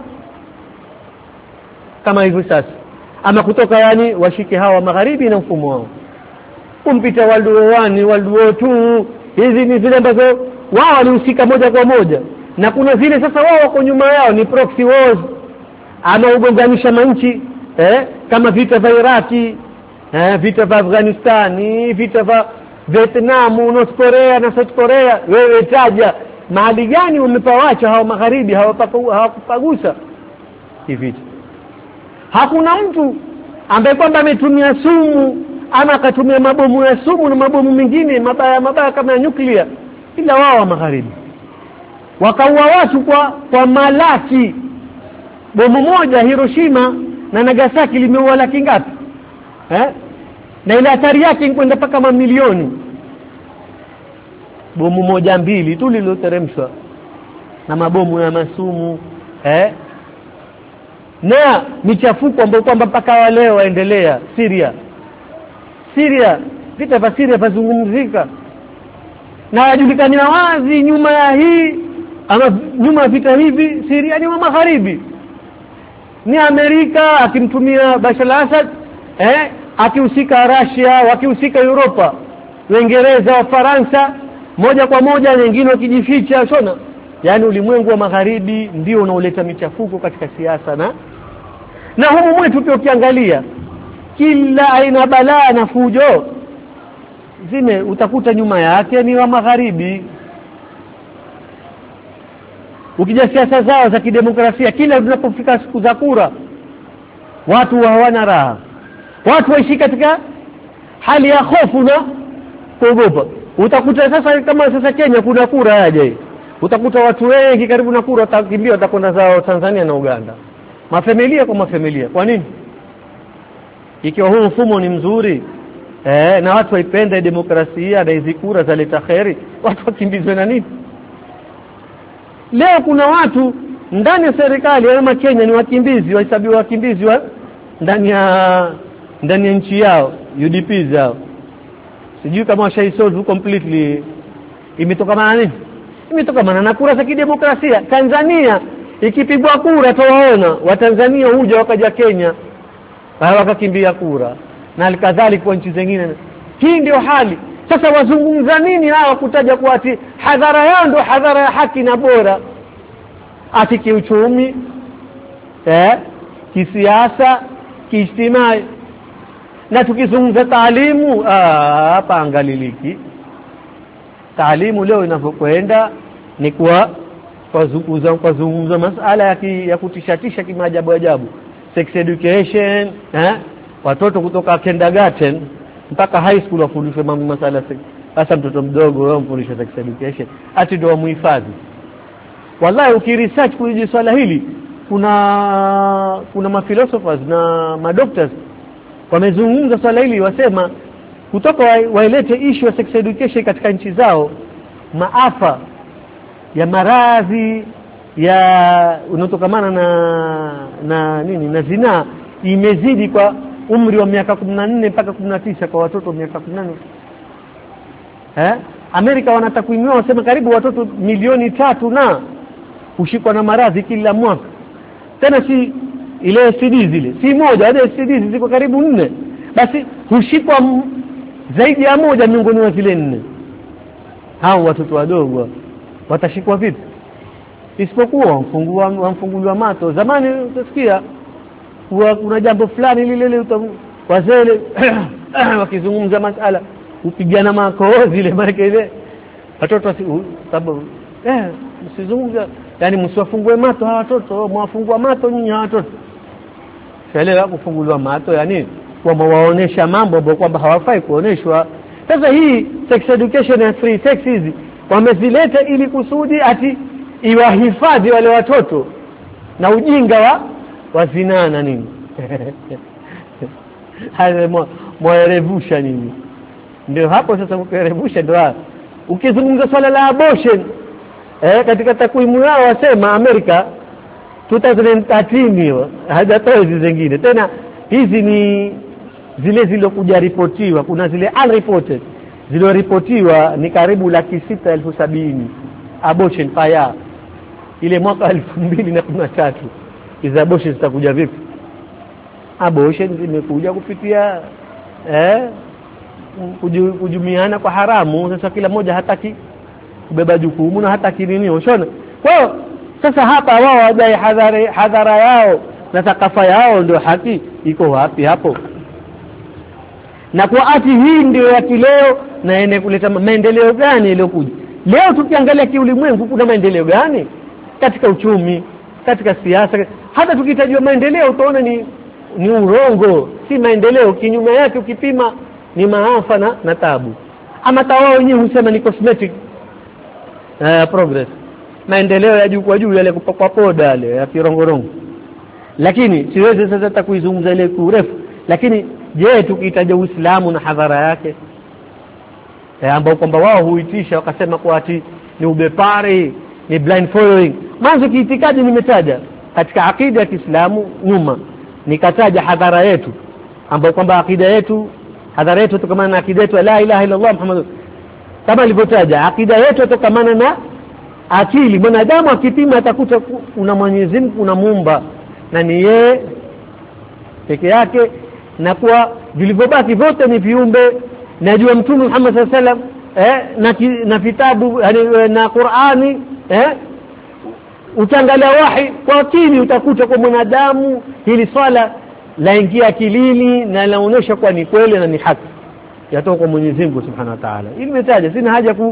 kama hivi sasa. Ama kutoka yani washike hawa magharibi na mfumo wao kumpita World War one, World War two, hizi ni zile ambazo wao walihusika moja kwa moja, na kuna zile sasa wao wako nyuma yao ni proxy wars, ama ugonganisha manchi eh kama vita vya Iraki, eh vita vya Afghanistan, vita vya Vietnam, North Korea na South Korea. Wewe taja mahali gani umepawacha hao magharibi hawakupagusa hivi? Hakuna mtu ambaye kwamba ametumia sumu ama akatumia mabomu ya sumu na mabomu mengine mabaya mabaya kama ya nyuklia, ila wao wa magharibi wakaua watu kwa kwa malaki. Bomu moja Hiroshima na Nagasaki limeua laki ngapi eh na ile hatari yake kwenda paka mamilioni. Bomu moja mbili tu liloteremshwa na mabomu ya masumu eh na michafuko ambayo kwamba mpaka leo waendelea. Syria Syria vita vya Syria vazungumzika na yajulikana wazi nyuma ya hii ama nyuma ya vita hivi Syria ni wa magharibi, ni Amerika akimtumia Bashar al-Assad eh akihusika Russia, wakihusika Europa, Uingereza, wa Faransa moja kwa moja, wengine wakijificha. Shona yani ulimwengu wa magharibi ndio unaoleta michafuko katika siasa na na humu mwetu pia. Ukiangalia kila aina balaa na fujo zime utakuta nyuma yake ni wa magharibi. Ukija siasa zao za kidemokrasia, kila tunapofika siku za kura watu hawana raha, watu waishi katika hali ya hofu na kuogopa. Utakuta sasa kama sasa Kenya kuna kura aje, utakuta watu wengi karibu na kura watakimbia watakwenda zao Tanzania na Uganda, mafamilia kwa mafamilia. Kwa nini? Ikiwa huu mfumo ni mzuri eh na watu waipenda demokrasia na hizi kura zaleta khairi, watu wakimbizwe na nini? Leo kuna watu ndani ya serikali ya Kenya ni wakimbizi, wahesabiwa wakimbizi wa ndani ya ndani ya nchi yao, U D P zao. Sijui kama washaisolve completely. Imetokana na nini? Imetokana na kura za kidemokrasia. Tanzania ikipigwa kura tuwaona Watanzania huja wakaja Kenya wakakimbia kura, na alikadhalika kwa nchi zingine. Hii ndio hali. Sasa wazungumza nini hawa kutaja kwa ati hadhara yao ndio hadhara ya haki na bora, ati kiuchumi eh kisiasa, kiijtimai. Na tukizungumza taalimu hapa angaliliki. Taalimu leo inavyokwenda ni kwa kuzungumza kuzungumza masuala ya, ki, ya kutishatisha kimaajabu ajabu. Sex education eh watoto kutoka kindergarten mpaka high school wafundishwe mambo masuala sex. Sasa mtoto mdogo wao mfundisha sex education ati ndio muhifadhi. Wallahi ukiresearch kuhusu swala hili kuna kuna maphilosophers na madoctors wamezungumza swala hili, wasema kutoka wailete issue ya sex education katika nchi zao, maafa ya maradhi ya unotokamana na na nini na zina imezidi kwa umri wa miaka kumi na nne mpaka kumi na tisa kwa watoto miaka kumi na nane. Eh Amerika wanatakwimu wasema karibu watoto milioni tatu na ushikwa na maradhi kila mwaka. Tena si ile S T D zile si moja, hadi S T D ziko karibu nne, basi hushikwa zaidi ya moja miongoni mwa zile nne. Hao watoto wadogo watashikwa vipi? Isipokuwa mfungua mfunguliwa mato. Zamani utasikia kuna jambo fulani lile lile wazee wakizungumza masuala upigana makozi ile maraka ile watoto sababu eh msizungumza, yani msiwafungue mato hawa watoto, mwafungua mato nyinyi hawa watoto. Shaelewa kufunguliwa mato yani kwamba waonesha mambo ambayo kwamba hawafai kuoneshwa. Sasa hii sex education and free sex hizi wamezileta ili kusudi ati iwahifadhi wale watoto na ujinga wa wazinaa na nini. Haya mwaerevusha nini? Ndio hapo sasa mkerevusha ndio. Ukizungumza swala la abortion eh katika takwimu yao wasema Amerika twenty thirteen hiyo hajatoa hizi zingine tena. Hizi ni zile zilokuja ripotiwa, kuna zile unreported, zile ripotiwa ni karibu laki sita elfu sabini abortion fire ile mwaka elfu mbili na kumi na tatu. Hizo abortion zitakuja vipi? Abortion zimekuja kupitia eh kujumiana kwa haramu. Sasa kila mmoja hataki kubeba jukumu na hataki nini, unaona. Kwa hiyo sasa hapa wao wadai hadhara hadhara yao na thakafa yao ndio haki iko wapi hapo? Na kwa ati hii ndio ya kileo na ene kuleta maendeleo gani iliyokuja leo? Tukiangalia kiulimwengu kuna maendeleo gani katika uchumi, katika siasa? Hata tukitajwa maendeleo utaona ni ni urongo, si maendeleo. Kinyume yake ukipima ni maafa na, na tabu. Ama tawao wenyewe husema ni cosmetic uh, progress, maendeleo ya juu kwa juu yale kupakwa poda yale ya kirongorongo. Lakini siwezi sasa hata kuizungumza ile kurefu. Lakini je, tukitaja Uislamu na hadhara yake e, ambao kwamba wao huitisha wakasema kwa ati ni ubepari, ni blind following. Mwanzo kiitikadi nimetaja katika akida ya Kiislamu nyuma, nikataja hadhara yetu ambao kwamba akida yetu hadhara yetu tukamana na akida yetu la ilaha illa Allah Muhammad, kama alivyotaja akida yetu tukamana na akili. Mwanadamu akipima atakuta kuna Mwenyezi Mungu, kuna Muumba na ni yeye peke yake, na kwa vilivyobaki vyote ni viumbe. Najua Mtume Muhammad sallallahu alaihi wasallam eh na, ki, na vitabu yani na Qur'ani eh utangalia wahi kwa akili, utakuta kwa mwanadamu hili swala laingia akilini na laonesha kwa ni kweli na ni haki yatoka kwa Mwenyezi Mungu Subhanahu wa Ta'ala. Hili nimetaja, sina haja ku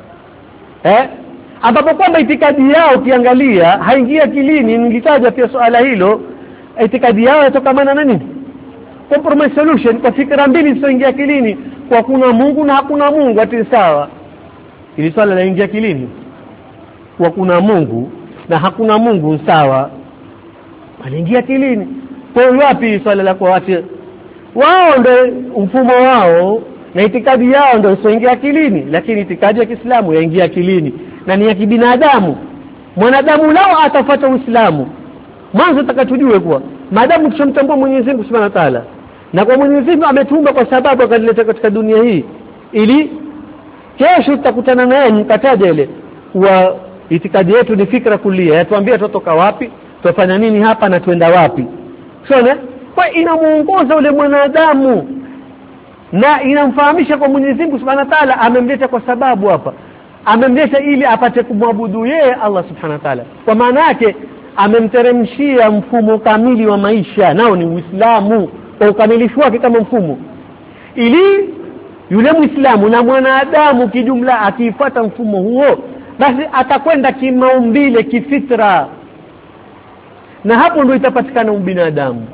eh ambapo kwamba itikadi yao ukiangalia haingia akilini. Nilitaja pia swala hilo, itikadi yao yatokamana na nini? Compromise solution, kwa fikra mbili zisizoingia akilini, kwa kuna Mungu na hakuna Mungu ati sawa. Ili swala laingia akilini, kwa kuna Mungu na hakuna Mungu sawa, aliingia akilini. Kwa wapi swala la kwa watu wao ndio mfumo wao na itikadi yao ndio isoingia akilini, lakini itikadi ya Kiislamu yaingia akilini na ni ya kibinadamu. Mwanadamu lao atafuata Uislamu. Mwanzo takatujue kuwa maadamu tumtambua Mwenyezi Mungu Subhanahu wa Ta'ala, na kwa Mwenyezi Mungu ametumba kwa sababu akalileta katika dunia hii ili kesho tutakutana naye, mkataja ile wa itikadi yetu ni fikra kulia, yatuambia tutoka wapi, tufanya nini hapa na tuenda wapi. Unaona? Kwa inamuongoza ule mwanadamu na inamfahamisha kwa Mwenyezi Mungu Subhanahu wa Ta'ala amemleta kwa sababu hapa amemleta ili apate kumwabudu yeye Allah Subhanahu wa Ta'ala. Kwa maana yake amemteremshia mfumo kamili wa maisha, nao ni Uislamu kwa ukamilifu wake kama mfumo, ili yule Muislamu na mwanadamu kijumla akifuata mfumo huo basi atakwenda kimaumbile, kifitra, na hapo ndio itapatikana ubinadamu.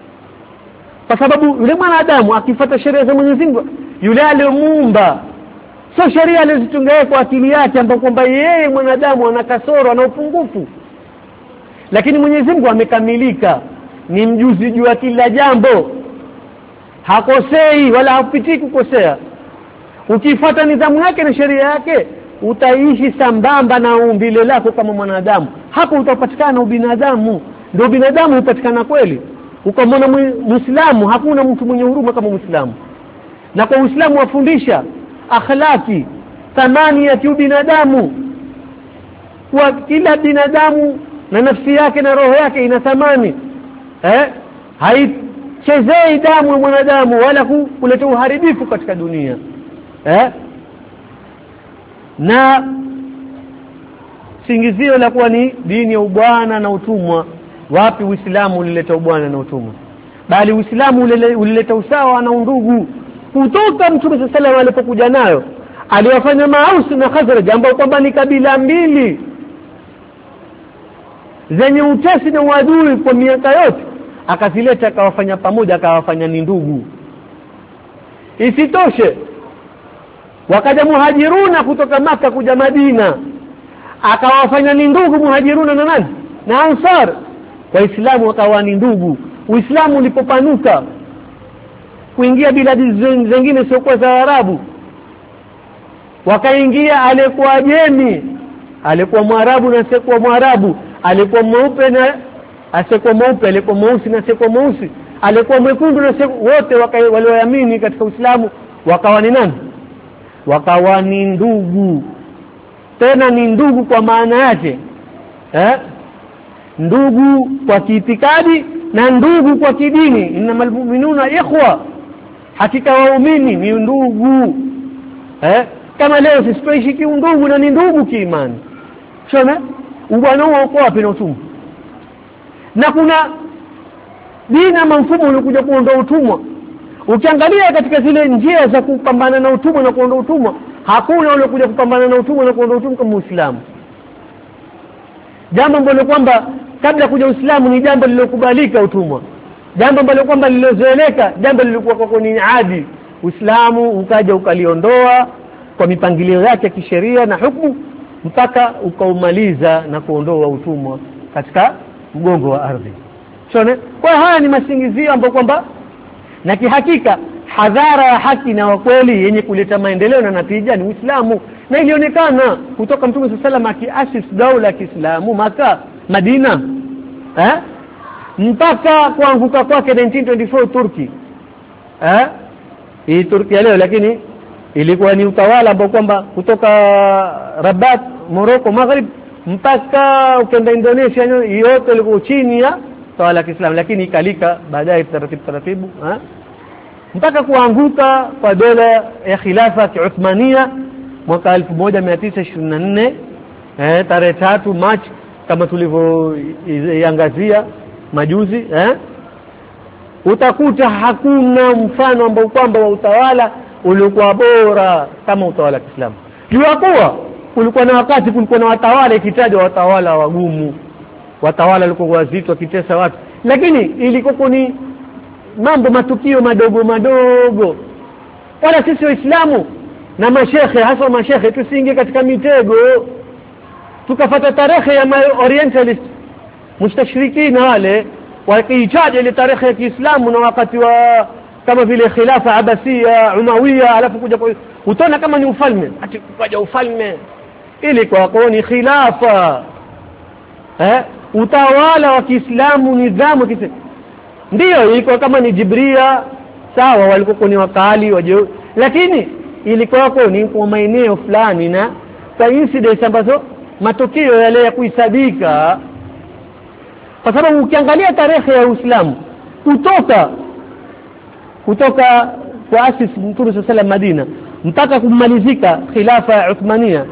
Kwa sababu yule mwanadamu akifuata sheria za Mwenyezi Mungu yule aliyemuumba, sio sheria alizotunga kwa akili yake, ambapo kwamba yeye mwanadamu ana kasoro, ana upungufu, lakini Mwenyezi Mungu amekamilika, ni mjuzi juu ya kila jambo, hakosei wala hapiti kukosea. Ukifuata nidhamu yake na sheria yake utaishi sambamba na umbile lako kama mwanadamu, hapo utapatikana ubinadamu. Ndio binadamu upatikana kweli. Ukamwona Muislamu, hakuna mtu mwenye huruma kama Muislamu. Na kwa Uislamu wafundisha akhlaki, thamani ya binadamu, kwa kila binadamu na nafsi yake na roho yake ina thamani. Eh? Haichezei damu ya mwanadamu wala kuleta uharibifu katika dunia. Eh? Na singizio la kuwa ni dini ya ubwana na utumwa. Wapi Uislamu ulileta ubwana na utumwa? Bali Uislamu ulileta usawa na undugu. Kutoka Mtume sallallahu alaihi wasallam alipokuja nayo, aliwafanya Mausi na Khazraj ambao kwamba ni kabila mbili zenye utesi na uadui kwa miaka yote, akazileta akawafanya pamoja, akawafanya ni ndugu. Isitoshe wakaja muhajiruna kutoka Maka kuja Madina, akawafanya ni ndugu muhajiruna na nani? Na Ansar. Waislamu wakawa ni ndugu. Uislamu ulipopanuka kuingia biladi zingine sio kwa za Arabu, wakaingia aliyekuwa Ajemi, aliyekuwa Mwarabu na asiyekuwa Mwarabu, aliyekuwa mweupe na asiyekuwa mweupe, aliyekuwa mweusi na asiyekuwa mweusi, alikuwa mwekundu na wote walioamini katika Uislamu wakawa ni nani? Wakawa ni ndugu. Tena ni ndugu kwa maana yake eh ndugu kwa kiitikadi na ndugu kwa kidini. Innamal mu'minuna ikhwa, hakika waumini ni ndugu. Eh kama leo sisi ki ndugu na ni ndugu kiimani. Shona ubwana huo uko wapi na utumwa? Na kuna dini ama mfumo uliokuja kuondoa utumwa. Ukiangalia katika zile njia za kupambana na utumwa na kuondoa utumwa, hakuna uliokuja kupambana na utumwa na kuondoa utumwa kama Uislamu. Jambo ambalo kwamba kabla kuja Uislamu ni jambo lilokubalika utumwa. Jambo ambalo kwamba lilozoeleka, jambo lilikuwa kwa ni adi. Uislamu ukaja ukaliondoa kwa mipangilio yake ya kisheria na hukumu mpaka ukaumaliza na kuondoa utumwa katika mgongo wa ardhi. Shone? Kwa haya ni masingizio ambayo kwamba na kihakika hadhara ya haki na wakweli yenye kuleta maendeleo na natija ni Uislamu. Na ilionekana kutoka Mtume sallallahu alayhi wasallam akiasis daula ya Kiislamu Maka, Madina, eh mpaka kuanguka kwake nineteen twenty-four Turki. Eh hii Turki leo, lakini ilikuwa ni utawala ambao kwamba kutoka Rabat, Morocco, Maghrib mpaka ukenda Indonesia yote ilikuwa chini ya tawala ya Kiislamu, lakini ikalika baadaye taratibu taratibu eh mpaka kuanguka kwa dola ya khilafa ya Uthmania mwaka elfu moja mia tisa ishirini na nne eh tarehe tatu Machi kama tulivyoiangazia majuzi. Eh utakuta hakuna mfano ambao kwamba wa utawala uliokuwa bora kama utawala wa Kiislamu. Ilikuwa kulikuwa na wakati kulikuwa na watawala ikitajwa watawala wagumu, watawala walikuwa wazito wakitesa watu, lakini ilikuwa ni mambo matukio madogo madogo. Wala sisi Waislamu na mashehe, hasa mashehe, tusiingie katika mitego tukafuata tarehe ya orientalist mustashrikina wale wakiitaja ile tarehe ya Kiislamu na wakati wa kama vile khilafa Abbasiya, Umawiya, alafu kuja utaona kama ni ufalme, ati kuja ufalme ili kwa kwa ni khilafa. Eh utawala wa Kiislamu, nidhamu kisi ndio ilikuwa kama ni Jibria, sawa, walikuwa ni wakali waje, lakini ilikuwa kwa ni kwa maeneo fulani na kwa incidents ambazo matokeo yale ya kuisabika. Kwa sababu ukiangalia tarehe ya Uislamu kutoka kutoka kwa asis Mtume sallallahu alayhi wasallam Madina mpaka kumalizika khilafa ya Uthmania,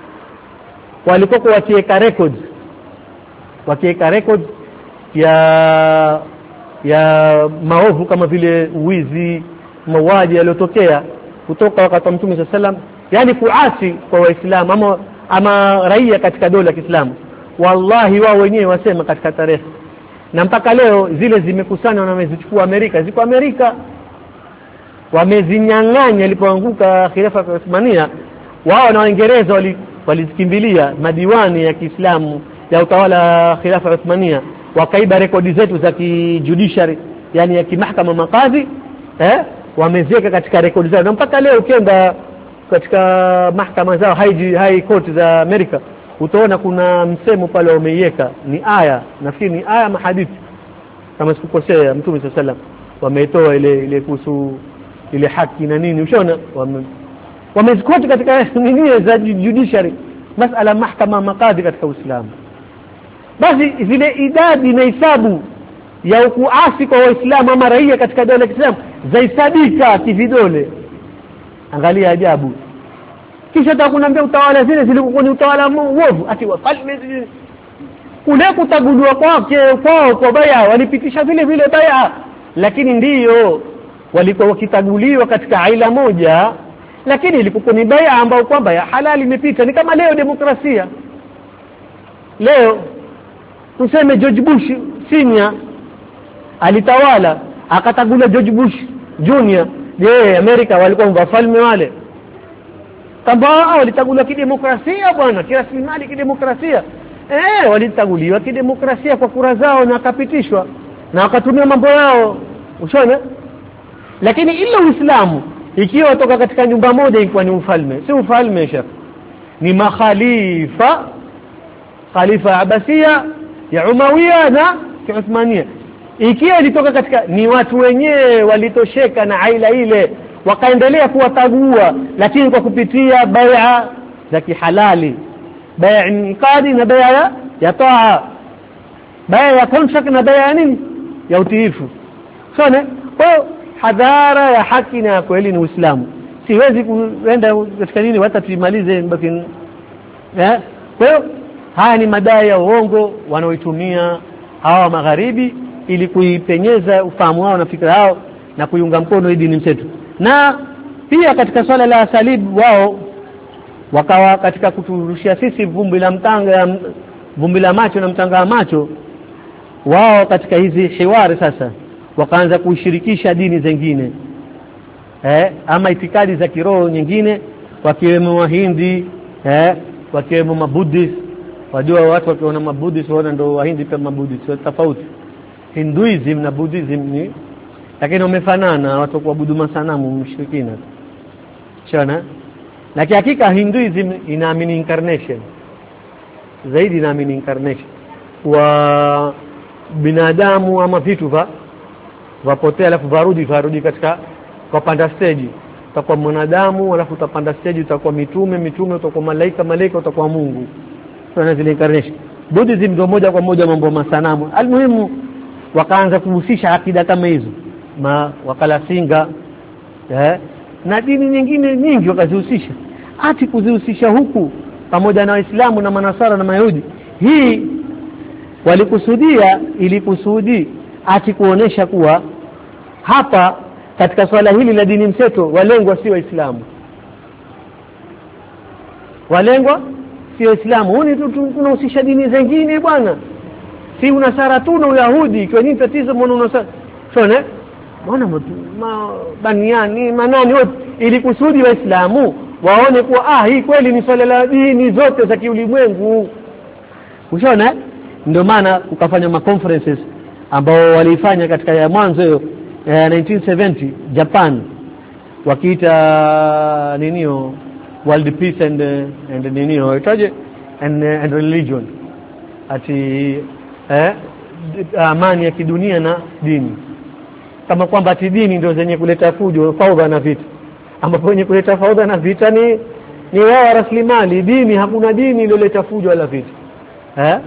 walikuwa wakiweka records wakiweka records ya ya maovu kama vile uwizi, mauaji yaliyotokea kutoka wakati wa Mtume sallallahu alayhi wasallam, yani kuasi kwa Waislamu ama ama raia katika dola ya Kiislamu. Wallahi wao wenyewe wasema katika tarehe, na mpaka leo zile zimekusanywa na wamezichukua Amerika, ziko Amerika, wamezinyang'anya ilipoanguka khilafa ya Uthmania. Wao na Waingereza walizikimbilia madiwani ya Kiislamu ya utawala khilafa ya Uthmania, wakaiba rekodi zetu za kijudiciary, yani ya kimahakama makadhi, eh wameziweka katika rekodi zao, na mpaka leo ukienda katika mahakama zao high high court za Amerika utaona kuna msemo pale wameiweka, ni aya, nafikiri ni aya mahadithi kama sikukosea, Mtume sallallahu alayhi wasallam wameitoa ile ile kuhusu ile haki na nini, ushaona wame wamezikoti katika nini za judiciary, masala mahakama makadhi katika Uislamu. Basi zile idadi na hisabu ya kuasi kwa Waislamu ama raia katika dola ya Kiislamu zaisabika kividole. Angalia ajabu. Kisha takunaambia utawala zile zilikuwa ni utawala mwovu, ati wafalme kule kutagundua kwake kwao kwa baya walipitisha vile vile baya, lakini ndiyo walikuwa wakitaguliwa katika aila moja, lakini ilikuwa ni baya ambao kwamba ya halali imepita. Ni kama leo demokrasia. Leo tuseme George Bush senior alitawala akatagula George Bush junior. Je, Amerika walikuwa wafalme wale? Kamba walitaguliwa kidemokrasia bwana, kiraslimali kidemokrasia. Eh, walitaguliwa kidemokrasia kwa kura zao na akapitishwa na wakatumia mambo yao, ushaona. Lakini ila Uislamu ikiwa toka katika nyumba moja ilikuwa ni ufalme, si ufalme shaka, ni makhalifa, khalifa Abbasiya ya Umawiya na Uthmania. ikiwa ilitoka katika ni watu wenyewe walitosheka na aila ile wakaendelea kuwatagua, lakini kwa kupitia bai'a za kihalali, bai'a inqadi na bai'a ya taa, bai'a ya contract na bai'a nini ya utiifu. Sone kwa hadhara ya haki na kweli ni Uislamu. Siwezi kuenda katika nini hata tuimalize baki eh. Kwa hiyo haya ni madai ya uongo wanaoitumia hawa magharibi ili kuipenyeza ufahamu wao na fikra yao na kuiunga mkono dini mseto. Na pia katika swala la salib wao wakawa katika kuturushia sisi vumbi la mtanga, vumbi la macho na mtanga wa macho, wao katika hizi hiwari sasa wakaanza kuishirikisha dini zingine eh, ama itikadi za kiroho nyingine, wakiwemo Wahindi eh, wakiwemo Mabuddhist. Wajua watu wakiona Mabuddhist wana ndio Wahindi pia Mabuddhist, tofauti. Hinduism na Buddhism ni lakini wamefanana, watu kuabudu masanamu mshirikina. Shona? Lakini hakika Hinduism inaamini incarnation. Zaidi inaamini incarnation. Wa binadamu ama vitu va vapotea alafu varudi varudi katika kwa panda stage. Utakuwa mwanadamu alafu utapanda stage, utakuwa mitume, mitume utakuwa malaika, malaika utakuwa Mungu. Sio zile incarnation. Buddhism ndio moja kwa moja mambo masanamu. Almuhimu wakaanza kuhusisha akida kama hizo. Ma wakala singa eh, na dini nyingine nyingi wakazihusisha. Ati kuzihusisha huku pamoja na Waislamu na Manasara na Mayahudi, hii walikusudia ili kusudi ati kuonesha kuwa hapa katika swala hili la dini mseto walengwa si Waislamu, walengwa si Waislamu. Huni tunahusisha dini zingine bwana, si Unasara tu na Uyahudi. Kwa nini tatizo mbona Unasara shone bwana baniani manani wote, ili kusudi Waislamu waone kuwa ah hii kweli ni swala la dini zote za kiulimwengu. Ushaona? Ndio maana ukafanya ma conferences ambao walifanya katika ya mwanzo hiyo eh, nineteen seventy Japan, wakiita ninio World Peace and uh, and ninio itaje and, uh, and religion, ati eh amani ya kidunia na dini, kama kwamba ati dini ndio zenye kuleta fujo, faudha na vita, ambapo wenye kuleta faudha na vita ni ni wao rasilimali. Dini, hakuna dini iliyoleta fujo wala vita eh.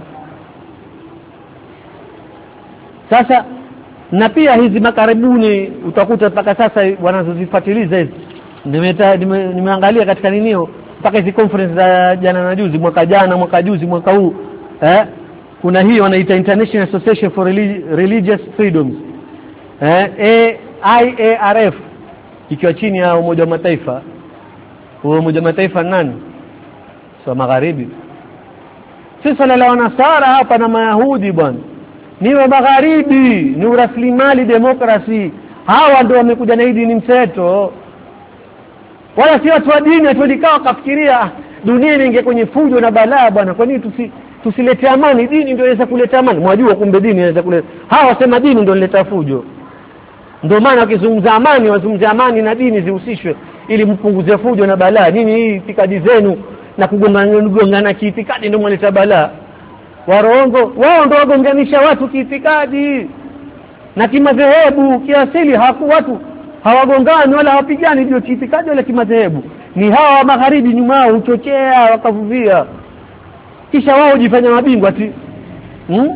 Sasa na pia hizi makaribuni utakuta mpaka sasa wanazozifuatiliza hizi, nimeangalia nime katika ninio mpaka hizi conference za jana na juzi, mwaka jana, mwaka juzi, mwaka huu eh, kuna hii wanaita International Association for Religious Freedoms eh, I A R F, ikiwa chini ya Umoja wa Mataifa. Huo Umoja wa Mataifa nani? So magharibi. Sisi wala Wanasara hapa na Mayahudi bwana ni wa magharibi, ni uraslimali demokrasi. Hawa ndio wamekuja na dini mseto, wala si watu wa dini. Atulikao kafikiria dunia inge kwenye fujo na balaa bwana, kwa nini tusi tusilete amani? Dini ndio inaweza kuleta amani. Mwajua kumbe dini inaweza kuleta. Hawa wasema dini ndio inaleta fujo. Ndio maana wakizungumza amani, wazungumza amani na dini zihusishwe ili mpunguze fujo na balaa. Nini hii itikadi zenu na kugongana kugongana kiitikadi ndio mleta balaa? Warongo wao ndio wagonganisha watu kiitikadi na kimadhehebu. Kiasili haku watu hawagongani wala hawapigani ndio kiitikadi wala kimadhehebu. Ni hawa magharibi nyuma yao uchochea wakavuvia, kisha wao jifanya mabingwa ati hmm?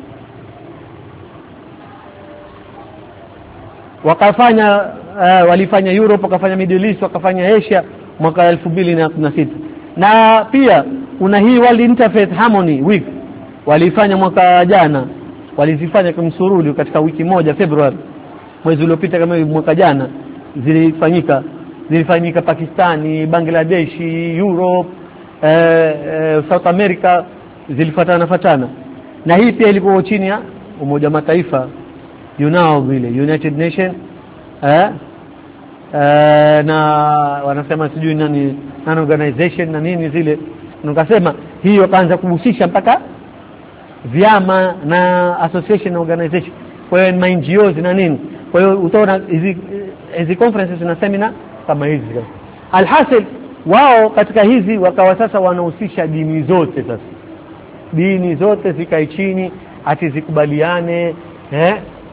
wakafanya uh, walifanya Europe, wakafanya Middle East, wakafanya Asia mwaka elfu mbili na sita. Na pia kuna hii World Interfaith Harmony Week walifanya mwaka jana, walizifanya kwa msururu katika wiki moja, February mwezi uliopita kama mwaka jana. Zilifanyika zilifanyika Pakistani, Bangladesh, Europe, eh, eh, South America, zilifuatana fatana. Na hii pia ilikuwa chini ya Umoja wa Mataifa, you know vile United Nation eh, eh na wanasema sijui nani nani organization na nini zile, nikasema hii wakaanza kuhusisha mpaka vyama na association organization, kwa hiyo ma N G Os na nini. Kwa hiyo utaona hizi hizi conferences na seminar kama hizi. Alhasil wao katika hizi wakawa sasa wanahusisha dini zote. Sasa dini zote zikae chini ati zikubaliane eh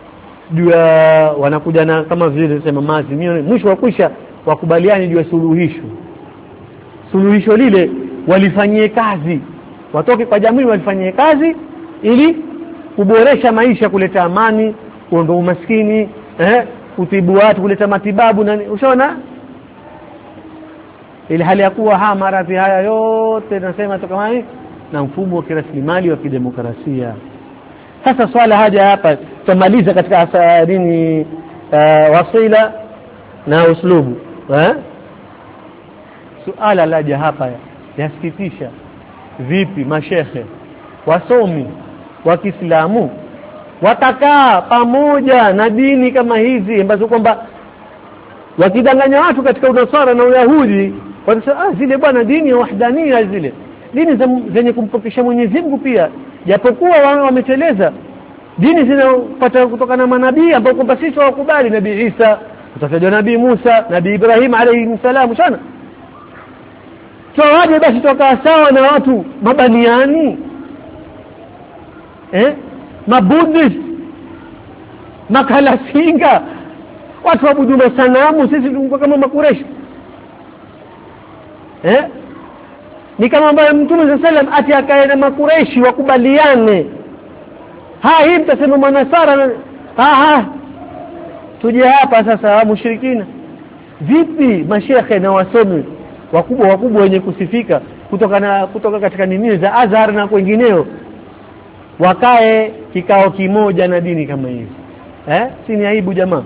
juu wanakuja na kama vile sema maazimio, mwisho wa kwisha wakubaliani juu ya suluhisho. Suluhisho lile walifanyie kazi, watoke kwa jamii walifanyie kazi ili kuboresha maisha, kuleta amani, kuondoa umaskini, eh kutibu watu, kuleta matibabu na ushaona, ili hali ya kuwa haya maradhi haya yote nasema tokamani na mfumo wa kiraslimali wa kidemokrasia. Sasa swala haja hapa tumaliza katika dini uh, wasila na uslubu, eh suala laja hapa yasikitisha, vipi mashehe wasomi wa Kiislamu watakaa pamoja na dini kama hizi ambazo kwamba wakidanganya watu katika unasara na uyahudi, wanasema ah zile bwana dini ya wahdania, zile dini zenye kumpokesha Mwenyezi Mungu pia, japokuwa wao wameteleza, dini zinapata kutoka na manabii ambao kwamba sisi wakubali, nabii Isa, utatajwa nabii Musa, nabii Ibrahim alayhi salam sana. Tuwaje basi toka sawa na watu mabaniani, eh mabuddhist, makalasinga, watu waabudu masanamu, sisi tungo kama makureshi, eh ni kama ambaye Mtume sallallahu alayhi wasallam ati akae na makureshi wakubaliane. Ha hii mtasema manasara, ha ha tuje hapa sasa mushrikina. Vipi mashekhe na wasomi wakubwa wakubwa wenye kusifika kutoka na kutoka katika nini za Azhar na wengineo wakae kikao kimoja na dini kama hizi, eh si ni aibu jamaa,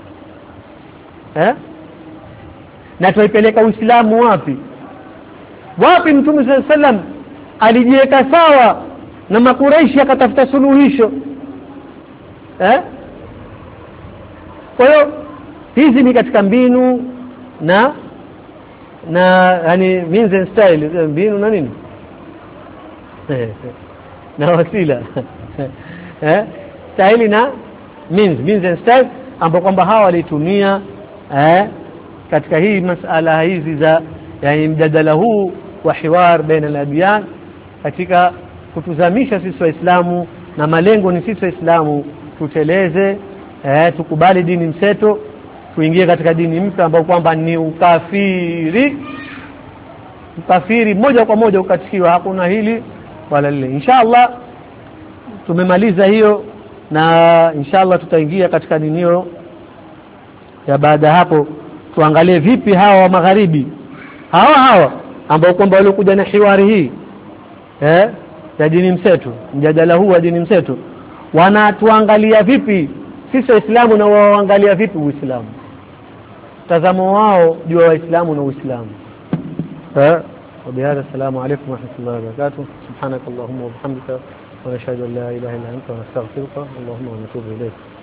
eh na tuipeleka Uislamu wapi? Wapi Mtume sallallahu alayhi wasallam alijiweka sawa na makureishi akatafuta suluhisho, eh kwa hiyo hizi ni katika mbinu na na yani means and style, mbinu na nini eh na wasila eh style na means means and style ambapo kwamba hawa walitumia eh katika hii masala hizi za yani mjadala huu wa hiwar baina al-adyan, katika kutuzamisha sisi Waislamu, na malengo ni sisi Waislamu tuteleze, eh tukubali dini mseto, tuingie katika dini mpya ambayo kwamba ni ukafiri. Ukafiri moja kwa moja ukatikiwa, hakuna hili wala lile. Inshallah tumemaliza hiyo, na inshallah tutaingia katika dini hiyo ya baada hapo. Tuangalie vipi hawa wa magharibi hawa hawa ambao kwamba walikuja na hiwari hii eh ya dini mseto, mjadala huu wa dini mseto, wanatuangalia vipi sisi Waislamu na waangalia vipi Uislamu, tazamo wao juu ya Waislamu na Uislamu. eh وبهذا السلام عليكم ورحمة الله وبركاته. سبحانك اللهم وبحمدك ونشهد أن لا إله إلا أنت ونستغفرك اللهم ونتوب إليك.